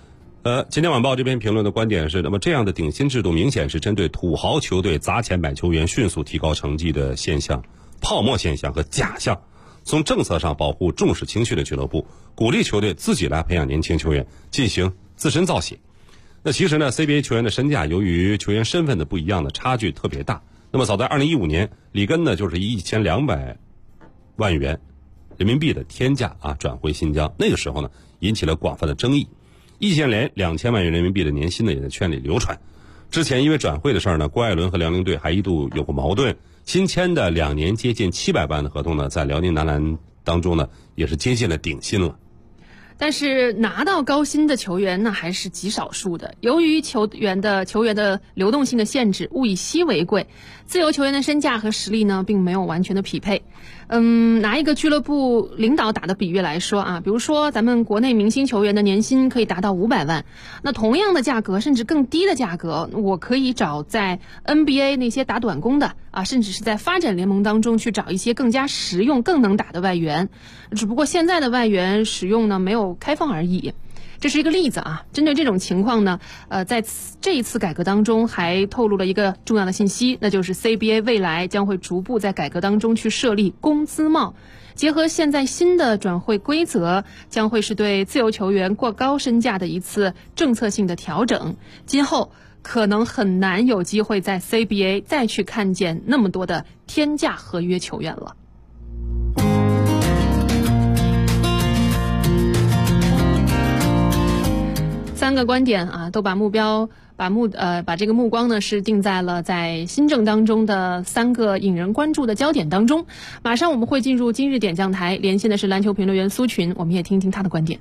今天晚报这篇评论的观点是，那么这样的顶薪制度明显是针对土豪球队砸钱买球员迅速提高成绩的现象、泡沫现象和假象。从政策上保护重视情绪的俱乐部，鼓励球队自己来培养年轻球员，进行自身造血。那其实呢 CBA 球员的身价由于球员身份的不一样的差距特别大。那么早在2015年，里根呢就是1200万元人民币的天价转回新疆，那个时候呢引起了广泛的争议。易建联2000万元人民币的年薪呢也在圈里流传。之前因为转会的事儿呢，郭艾伦和辽宁队还一度有过矛盾。新签的2年接近700万的合同呢，在辽宁男篮当中呢也是接近了顶薪了。 但是拿到高薪的球员那还是极少数的。由于球员的流动性的限制，物以稀为贵，自由球员的身价和实力呢并没有完全的匹配。拿一个俱乐部领导打的比喻来说比如说咱们国内明星球员的年薪可以达到500万，那同样的价格甚至更低的价格，我可以找在 NBA 那些打短工的甚至是在发展联盟当中去找一些更加实用更能打的外援，只不过现在的外援使用呢没有开放而已。这是一个例子针对这种情况呢，在这一次改革当中还透露了一个重要的信息，那就是 CBA 未来将会逐步在改革当中去设立工资帽，结合现在新的转会规则，将会是对自由球员过高身价的一次政策性的调整。今后可能很难有机会在 CBA 再去看见那么多的天价合约球员了。3个观点都把这个目光呢是定在了在新政当中的3个引人关注的焦点当中。马上我们会进入今日点将台，连线的是篮球评论员苏群，我们也听听他的观点。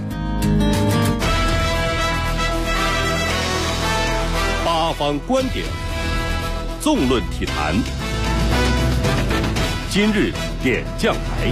八方观点，纵论体坛，今日点将台。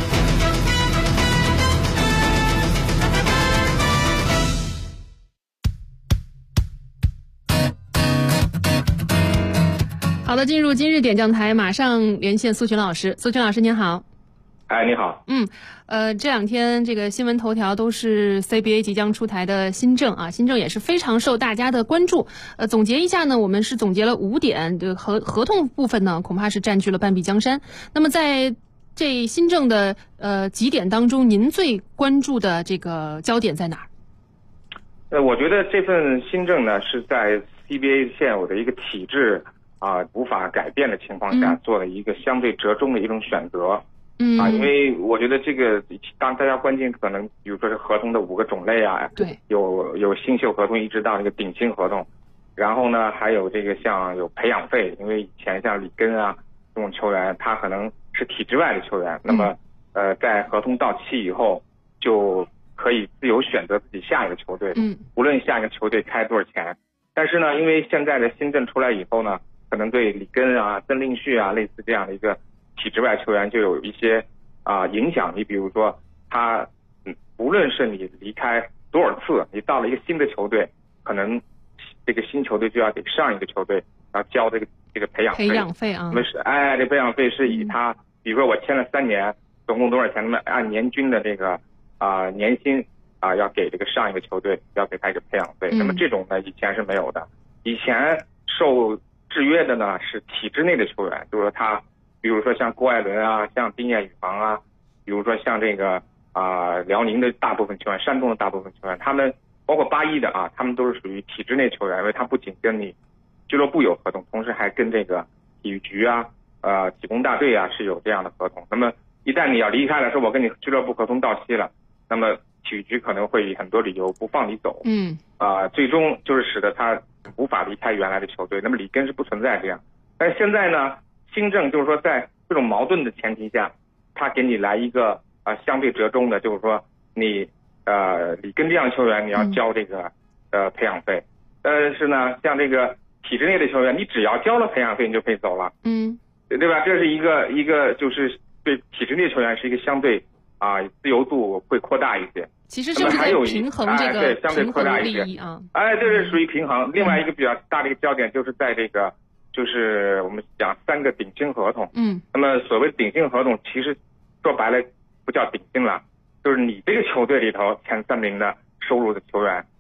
好的，进入今日点将台，马上连线苏群老师。苏群老师您好。 你好。 这2天这个新闻头条都是 CBA 即将出台的新政新政也是非常受大家的关注。总结一下呢，我们是总结了5点，这个合同部分呢恐怕是占据了半壁江山。那么在这新政的几点当中，您最关注的这个焦点在哪儿？ 我觉得这份新政呢是在 CBA 现有的一个体制无法改变的情况下，做了一个相对折中的一种选择。因为我觉得这个当大家关心可能比如说是合同的5个种类对， 有新秀合同一直到那个顶薪合同，然后呢还有这个像有培养费，因为以前像里根这种球员他可能是体制外的球员，那么在合同到期以后就可以自由选择自己下一个球队，无论下一个球队开多少钱。但是呢，因为现在的新政出来以后呢，可能对里根曾令旭类似这样的一个体制外球员就有一些影响。你比如说他无论是你离开多少次，你到了一个新的球队，可能这个新球队就要给上一个球队要交这个培养费那么是这培养费是以他比如说我签了3年总共多少钱，那么按年均的这个年薪要给这个上一个球队要给他一个培养费。那么这种呢以前是没有的，以前受制约的呢是体制内的球员，就是说他比如说像郭艾伦像丁彦雨航比如说像这个辽宁的大部分球员，山东的大部分球员，他们包括81的他们都是属于体制内球员，因为他不仅跟你俱乐部有合同，同时还跟这个体育局体工大队是有这样的合同。那么一旦你要离开了，说我跟你俱乐部合同到期了，那么体育局可能会以很多理由不放你走，最终就是使得他无法离开原来的球队。那么里根是不存在这样，但是现在呢，新政就是说在这种矛盾的前提下，他给你来一个相对折中的，就是说你里根这样的球员你要交这个培养费，但是呢像这个体制内的球员，你只要交了培养费你就可以走了，对吧？这是一个就是对体制内球员是一个相对自由度会扩大一些。 其实是不是在平衡这个对相对扩大一些这是属于平衡。另外一个比较大的一个焦点就是在这个就是我们讲3个顶薪合同。那么所谓顶薪合同，其实说白了不叫顶薪了，就是你这个球队里头前3名的收入的球员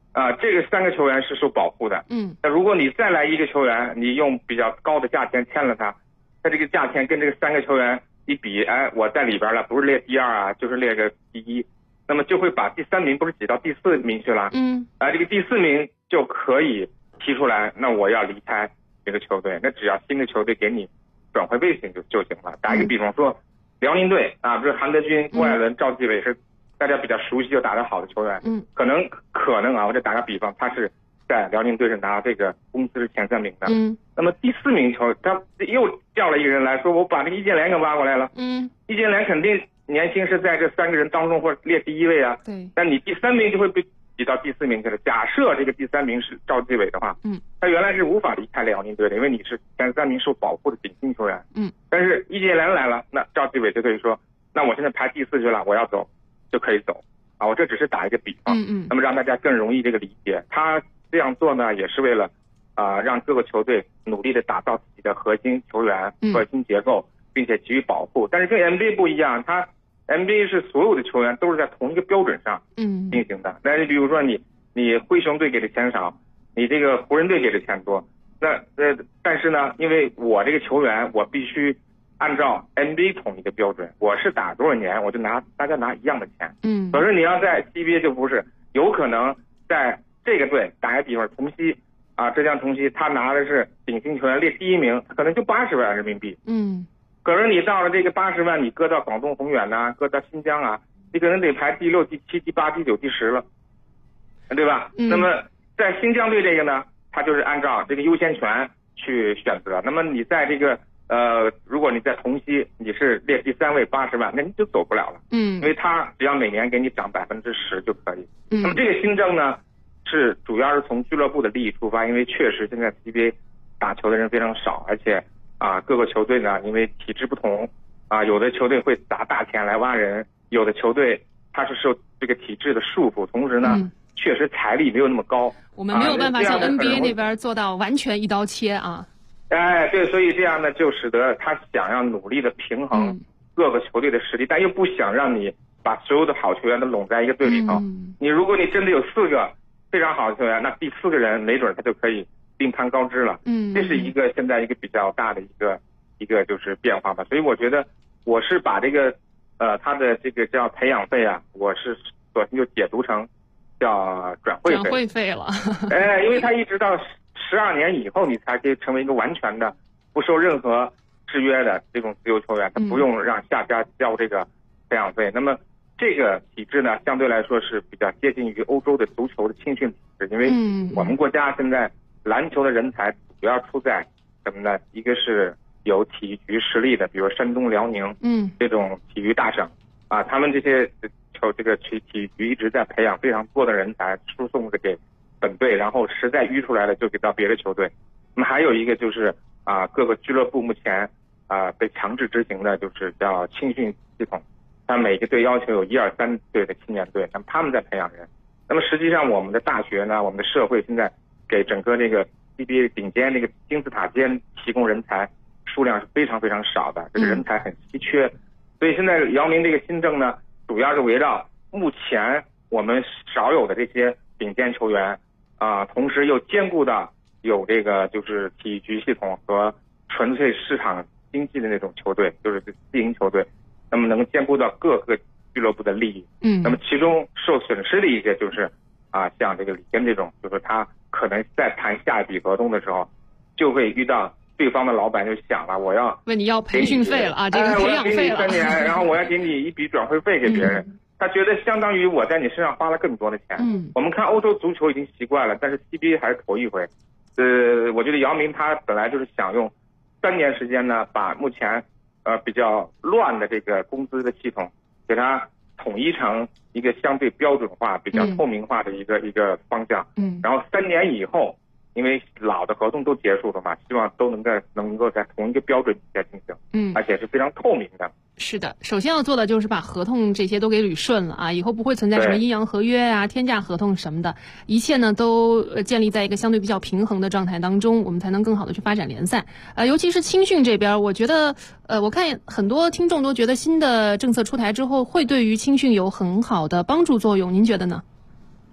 这个3个球员是受保护的。那如果你再来一个球员，你用比较高的价钱签了他这个价钱跟这个3个球员一比，我在里边了，不是列第2啊，就是列个第1，那么就会把第3名不是挤到第4名去了。这个第4名就可以提出来，那我要离开这个球队，那只要新的球队给你转会费就行了。打一个比方说，辽宁队不是韩德君、郭艾伦、赵继伟是大家比较熟悉又打得好的球员，可能我这打个比方，他是在辽宁队是拿这个公司是前3名的，那么第4名球他又叫了一个人来说，我把这个易建联给挖过来了，易建联肯定年轻是在这3个人当中或者列第1位啊， 对， 但你第3名就会被挤到第4名去了。假设这个第3名是赵继伟的话，他原来是无法离开辽宁队的，因为你是前3名受保护的顶薪球员，但是易建联来了，那赵继伟就可以说，那我现在排第4去了，我要走就可以走我这只是打一个比方，那么让大家更容易这个理解。他这样做呢，也是为了让各个球队努力的打造自己的核心球员、核心结构，并且给予保护。但是跟 NBA 不一样，他 NBA 是所有的球员都是在同一个标准上进行的。那你比如说你灰熊队给的钱少，你这个湖人队给的钱多，那但是呢，因为我这个球员我必须按照 NBA 统一的标准，我是打多少年我就大家拿一样的钱。可是你要在 CBA 就不是，有可能在这个队打个比方，同曦浙江同曦他拿的是顶薪球员列第1名，可能就80万人民币。可是你到了这个80万，你搁到广东宏远搁到新疆你可能得排第6、第7、第8、第9、第10了，对吧？那么在新疆队这个呢，他就是按照这个优先权去选择。那么你在这个如果你在同曦你是列第3位80万，那你就走不了了。因为他只要每年给你涨10%就可以。那么这个新政呢，是主要是从俱乐部的利益出发，因为确实现在 CBA 打球的人非常少，而且各个球队呢，因为体制不同有的球队会砸大钱来挖人，有的球队它是受这个体制的束缚，同时呢，确实财力没有那么高。 我们没有办法像 NBA 那边做到完全一刀切对，所以这样呢，就使得他想要努力的平衡各个球队的实力，但又不想让你把所有的好球员都拢在一个队里头。如果你真的有4个非常好的球员，那第4个人没准他就可以另攀高枝了。这是现在一个比较大的一个就是变化吧。所以我觉得我是把这个他的这个叫培养费我是索性就解读成叫转会费了。 因为他一直到12年以后，你才可以成为一个完全的不受任何制约的这种自由球员，他不用让下家交这个培养费。那么这个体制呢，相对来说是比较接近于欧洲的足球的青训体制，因为我们国家现在篮球的人才主要出在什么呢？一个是有体育局实力的，比如山东、辽宁这种体育大省他们这些这个体育局一直在培养非常多的人才，输送给本队，然后实在淤出来了就给到别的球队。那么还有一个就是各个俱乐部目前被强制执行的就是叫青训系统，他每个队要求有1、2、3队的青年队，那么他们在培养人。那么实际上我们的大学呢，我们的社会现在给整个这个 CBA 顶尖这个金字塔尖提供人才数量是非常非常少的，这个人才很稀缺。所以现在姚明这个新政呢，主要是围绕目前我们少有的这些顶尖球员同时又兼顾到有这个就是体育局系统和纯粹市场经济的那种球队，就是自营球队，那么能兼顾到各个俱乐部的利益。那么其中受损失的一些就是像这个里根这种，就是他可能在谈下一笔合同的时候，就会遇到对方的老板就想了，我要问你要培训费了这个培养费了， 我要给你3年，然后我要给你一笔转会费给别人。他觉得相当于我在你身上花了更多的钱。我们看欧洲足球已经习惯了，但是 CBA 还是头一回。我觉得姚明他本来就是想用3年时间呢，把目前比较乱的这个工资的系统，给它统一成一个相对标准化、比较透明化的一个方向。然后3年以后，因为老的合同都结束了嘛，希望都能够在同一个标准底下进行，而且是非常透明的。 是的，首先要做的就是把合同这些都给捋顺了以后不会存在什么阴阳合约天价合同什么的，一切呢都建立在一个相对比较平衡的状态当中，我们才能更好的去发展联赛。尤其是青训这边，我觉得我看很多听众都觉得新的政策出台之后会对于青训有很好的帮助作用，您觉得呢？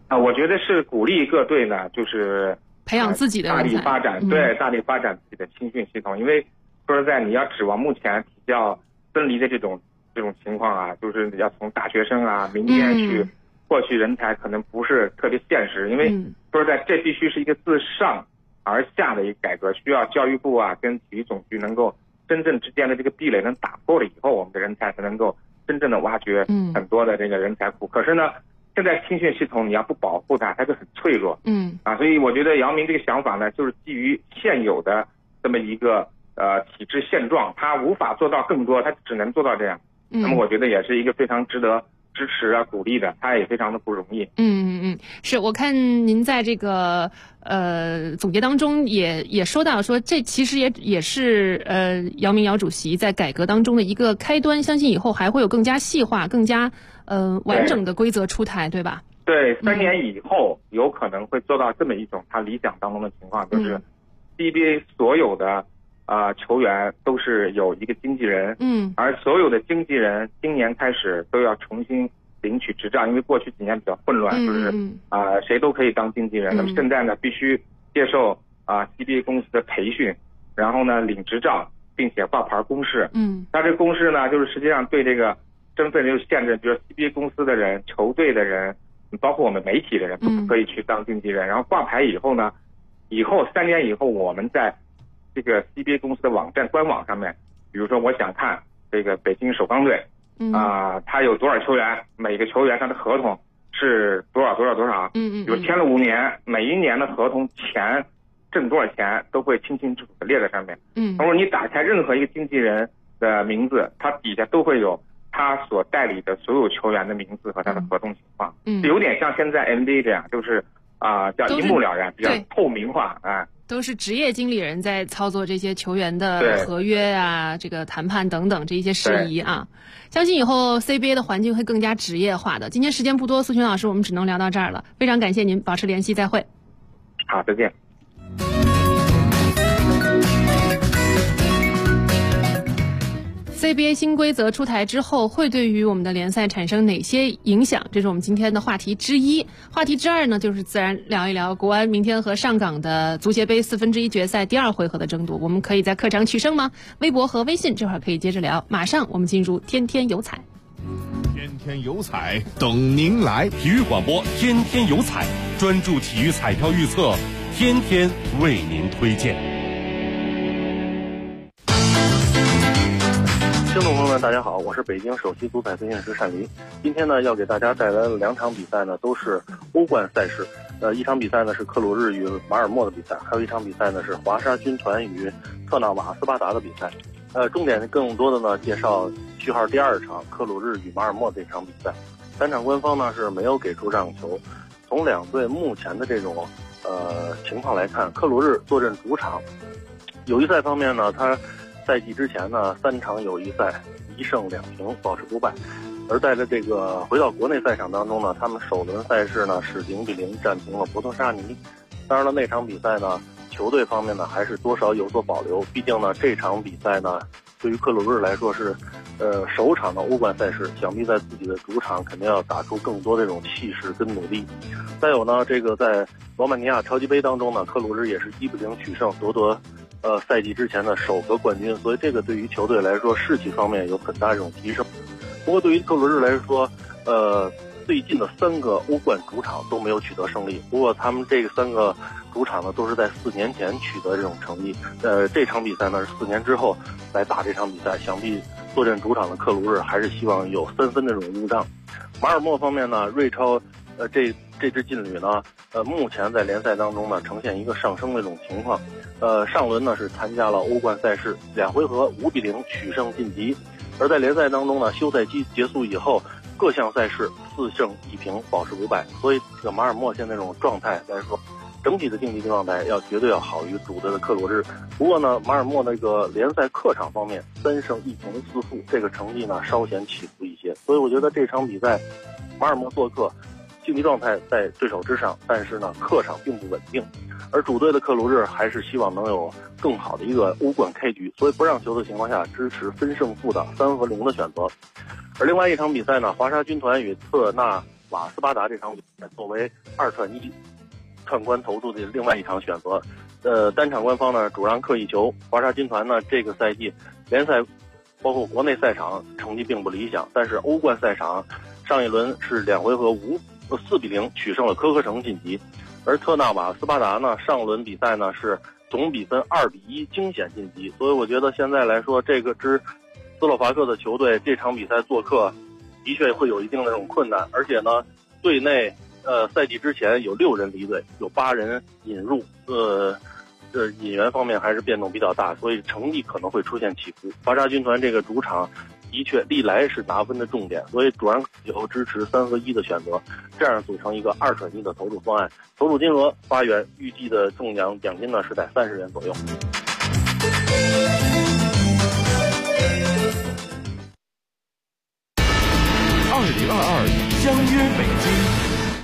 我觉得是鼓励各队呢，就是培养自己的人才， 大力发展，对，大力发展自己的青训系统。因为说实在，你要指望目前体教分离的这种情况啊，就是要从大学生啊、民间去获取人才，可能不是特别现实。因为说实在，这必须是一个自上而下的一个改革，需要教育部啊跟体育总局能够真正之间的这个壁垒能打破了以后，我们的人才才能够真正的挖掘很多的这个人才库。可是呢，现在青训系统你要不保护它，它就很脆弱。所以我觉得姚明这个想法呢，就是基于现有的这么一个体制现状，他无法做到更多，他只能做到这样。那么我觉得也是一个非常值得支持啊、鼓励的，他也非常的不容易。 是我看您在这个总结当中也说到说，这其实也是姚明姚主席在改革当中的一个开端，相信以后还会有更加细化、更加完整的规则出台，对吧？ 对，3年以后有可能会做到这么一种他理想当中的情况，就是 CBA 所有的球员都是有一个经纪人，而所有的经纪人今年开始都要重新领取执照，因为过去几年比较混乱，就是谁都可以当经纪人。那么现在呢，必须接受CBA 公司的培训，然后呢领执照，并且挂牌公示。那这个公示呢，就是实际上对这个身份有限制，比如 CBA 公司的人、球队的人，包括我们媒体的人都不可以去当经纪人。然后挂牌以后呢，以后3年以后，我们在这个 CBA 公司的网站官网上面，比如说我想看这个北京首钢队他有多少球员，每个球员他的合同是多少，比如签了5年，每一年的合同钱挣多少钱都会清清楚楚的列在上面。如果你打开任何一个经纪人的名字，他底下都会有他所代理的所有球员的名字和他的合同情况。有点像现在 NBA 这样，就是叫一目了然，比较透明化。 都是职业经理人在操作这些球员的合约啊，这个谈判等等这一些事宜啊。相信以后 CBA 的环境会更加职业化的。今天时间不多，苏群老师，我们只能聊到这儿了。非常感谢您，保持联系，再会。 好，再见。 CBA 新规则出台之后，会对于我们的联赛产生哪些影响？这是我们今天的话题之一。话题之二呢，就是自然聊一聊国安明天和上港的足协杯1/4决赛第2回合的争夺，我们可以在客场取胜吗？微博和微信这会儿可以接着聊。马上我们进入天天有彩。 天天有彩等您来，体育广播天天有彩，专注体育彩票预测，天天为您推荐。 听众朋友们，大家好，我是北京首席足彩分析师单林。今天呢，要给大家带来的2场比赛呢，都是欧冠赛事。一场比赛呢是克鲁日与马尔默的比赛，还有一场比赛呢是华沙军团与特纳瓦斯巴达的比赛。重点更多的呢介绍序号第2场克鲁日与马尔默这场比赛。3场官方呢是没有给出让球。从2队目前的这种情况来看，克鲁日坐镇主场。友谊赛方面呢，他赛季之前呢3场友谊赛1胜2平，保持不败。而在这个回到国内赛场当中呢，他们首轮赛事呢是0-0战平了博托沙尼。当然了，那场比赛呢，球队方面呢还是多少有所保留，毕竟呢这场比赛呢对于克鲁日来说是首场的欧冠赛事，想必在自己的主场肯定要打出更多这种气势跟努力。再有呢，这个在罗马尼亚超级杯当中呢，克鲁日也是1-0取胜，夺得赛季之前的首个冠军，所以这个对于球队来说士气方面有很大这种提升。不过对于克鲁日来说，最近的3个欧冠主场都没有取得胜利。不过他们这个3个主场呢，都是在4年前取得这种成绩。这场比赛呢是4年之后来打这场比赛，想必坐镇主场的克鲁日还是希望有3分的这种入账。马尔默方面呢，瑞超这支劲旅呢，目前在联赛当中呢呈现一个上升的这种情况。上轮呢是参加了欧冠赛事，2回合5-0取胜晋级。而在联赛当中呢，休赛期结束以后，各项赛事4胜1平，保持不败。所以这个马尔默现在这种状态来说，整体的竞技状态绝对要好于主队的克鲁日。不过呢，马尔默那个联赛客场方面3胜1平4负，这个成绩呢稍显起伏一些。所以我觉得这场比赛，马尔默做客，竞技状态在对手之上，但是呢客场并不稳定。而主队的克鲁日还是希望能有更好的一个欧冠开局，所以不让球的情况下支持分胜负的3-0的选择。而另外一场比赛呢，华沙军团与特纳瓦斯巴达这场比赛作为2串1串关投注的另外一场选择。单场官方呢主让客一球，华沙军团呢这个赛季联赛包括国内赛场成绩并不理想，但是欧冠赛场上一轮是2回合4-0取胜了科科城晋级，而特纳瓦斯巴达呢上轮比赛呢是总比分2-1惊险晋级，所以我觉得现在来说，这个支斯洛伐克的球队这场比赛做客的确会有一定的这种困难，而且呢队内赛季之前有6人离队，有8人引入，引援方面还是变动比较大，所以成绩可能会出现起伏。华沙军团这个主场的确历来是拿分的重点，所以主让以后支持3合1的选择，这样组成一个2串1的投注方案，投注金额8元，预计的中奖奖金呢是在30元左右。 2022相约北京。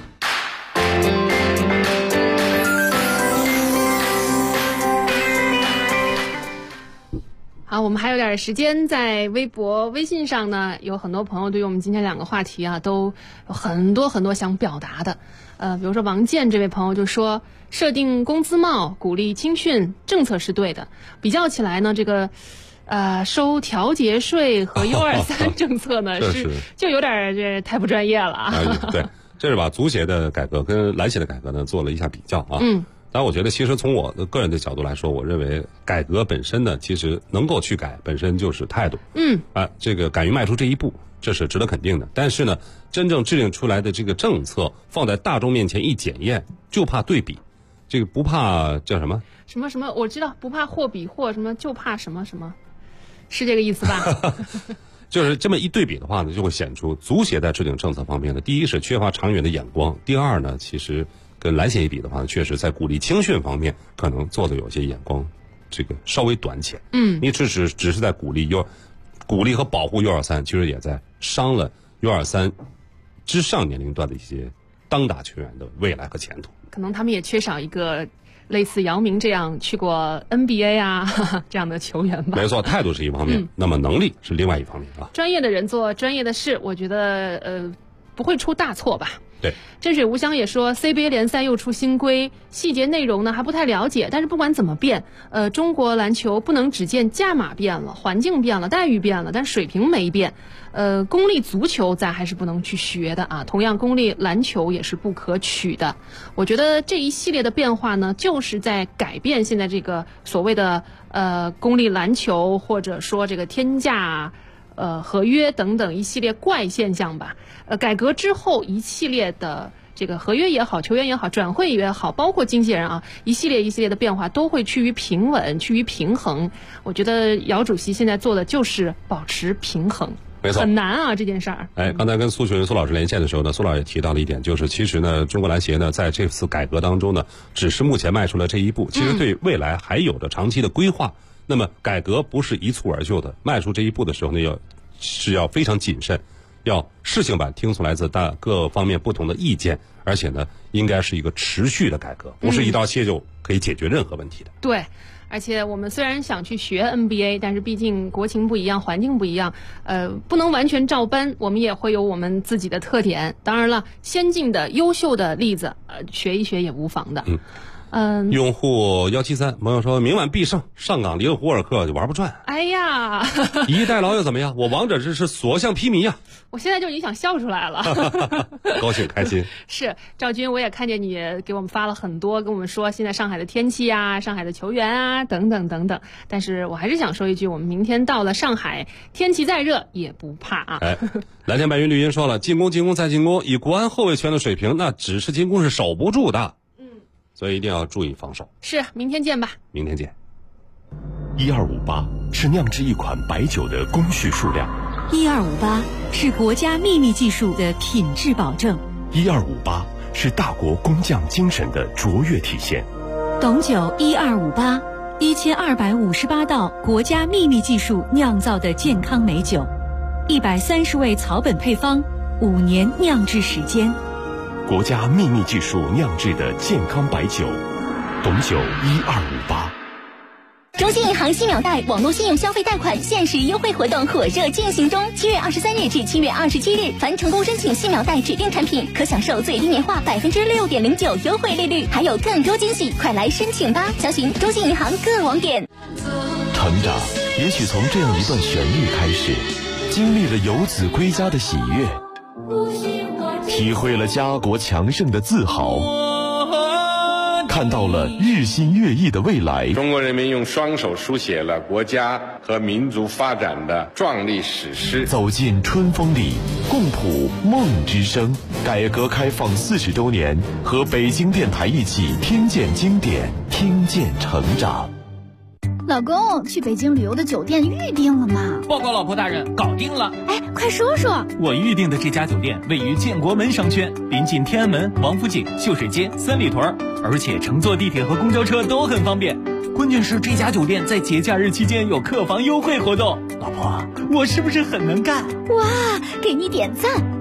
好，我们还有点时间，在微博、微信上呢，有很多朋友对于我们今天2个话题啊，都有很多想表达的。比如说王健这位朋友就说，设定工资帽、鼓励青训政策是对的，比较起来呢，这个收调节税和U23政策呢就有点这太不专业了啊。 对，这是把足协的改革跟篮协的改革呢做了一下比较啊。但我觉得其实从我的个人的角度来说，我认为改革本身呢，其实能够去改本身就是态度。这个敢于迈出这一步，这是值得肯定的。但是呢，真正制定出来的这个政策放在大众面前一检验，就怕对比，这个不怕叫什么？ 什么？我知道，不怕货比货，什么就怕什么，是这个意思吧？ 就是这么一对比的话呢，就会显出足协在制定政策方面呢，第一是缺乏长远的眼光，第二呢，其实跟篮协一比的话，确实在鼓励青训方面可能做的有些眼光，这个稍微短浅。你只是在鼓励和保护 U23， 其实也在伤了 U23 之上年龄段的一些当打球员的未来和前途。 可能他们也缺少一个类似姚明这样去过 NBA 啊这样的球员吧。 没错，态度是一方面，那么能力是另外一方面啊。 专业的人做专业的事，我觉得不会出大错吧。 对， 真水无香也说 CBA 联赛又出新规，细节内容呢还不太了解，但是不管怎么变，中国篮球不能只见价码变了，环境变了，待遇变了，但水平没变。公立足球咱还是不能去学的啊，同样公立篮球也是不可取的。我觉得这一系列的变化呢，就是在改变现在这个所谓的公立篮球，或者说这个天价合约等等一系列怪现象吧。改革之后一系列的这个合约也好，球员也好，转会也好，包括经纪人啊，一系列的变化都会趋于平稳，趋于平衡。我觉得姚主席现在做的就是保持平衡。 没错， 很难啊这件事儿。 刚才跟苏老师连线的时候呢，苏老师也提到了一点，就是其实呢，中国篮协呢在这次改革当中呢，只是目前迈出了这一步，其实对未来还有着长期的规划。那么改革不是一蹴而就的，迈出这一步的时候呢，要非常谨慎，要事情版听从来自各方面不同的意见，而且呢，应该是一个持续的改革，不是一刀切就可以解决任何问题的。 对。而且我们虽然想去学 NBA， 但是毕竟国情不一样，环境不一样，不能完全照搬，我们也会有我们自己的特点。当然了，先进的、优秀的例子，学一学也无妨的。 用户173朋友说，明晚必胜，上港离了胡尔克就玩不转。 哎呀， 一代劳又怎么样？我王者之师所向披靡啊！ 我现在就已经想笑出来了， 高兴开心。 是赵军，我也看见你给我们发了很多，跟我们说现在上海的天气啊，上海的球员啊，等等等等。但是我还是想说一句，我们明天到了上海，天气再热也不怕啊。 蓝天白云绿茵说了，进攻再进攻，以国安后卫权的水平，那只是进攻是守不住的。所以一定要注意防守。 是，明天见吧。 明天见。 1258是酿制一款白酒的工序数量。 1258是国家秘密技术的品质保证。 1258是大国工匠精神的卓越体现。 董酒1258，1258道国家秘密技术酿造的健康美酒，130味草本配方，5年酿制时间。 国家秘密技术酿制的健康白酒，董酒1258。 中信银行新秒贷网络信用消费贷款限时优惠活动火热进行中，7月23日至7月27日，凡成功申请新秒贷指定产品，可享受最低年化6.09%优惠利率，还有更多惊喜，快来申请吧！详询中信银行各网点。 成长也许从这样一段旋律开始，经历了游子归家的喜悦，体会了家国强盛的自豪，看到了日新月异的未来。 中国人民用双手书写了国家和民族发展的壮丽史诗。 走进春风里，共谱梦之声。改革开放40周年，和北京电台一起听见经典，听见成长。 老公，去北京旅游的酒店预定了吗？ 报告老婆大人，搞定了。 哎，快说说。 我预定的这家酒店位于建国门商圈，临近天安门、王府井、秀水街、三里屯，而且乘坐地铁和公交车都很方便。关键是这家酒店在节假日期间有客房优惠活动。老婆，我是不是很能干？ 哇，给你点赞。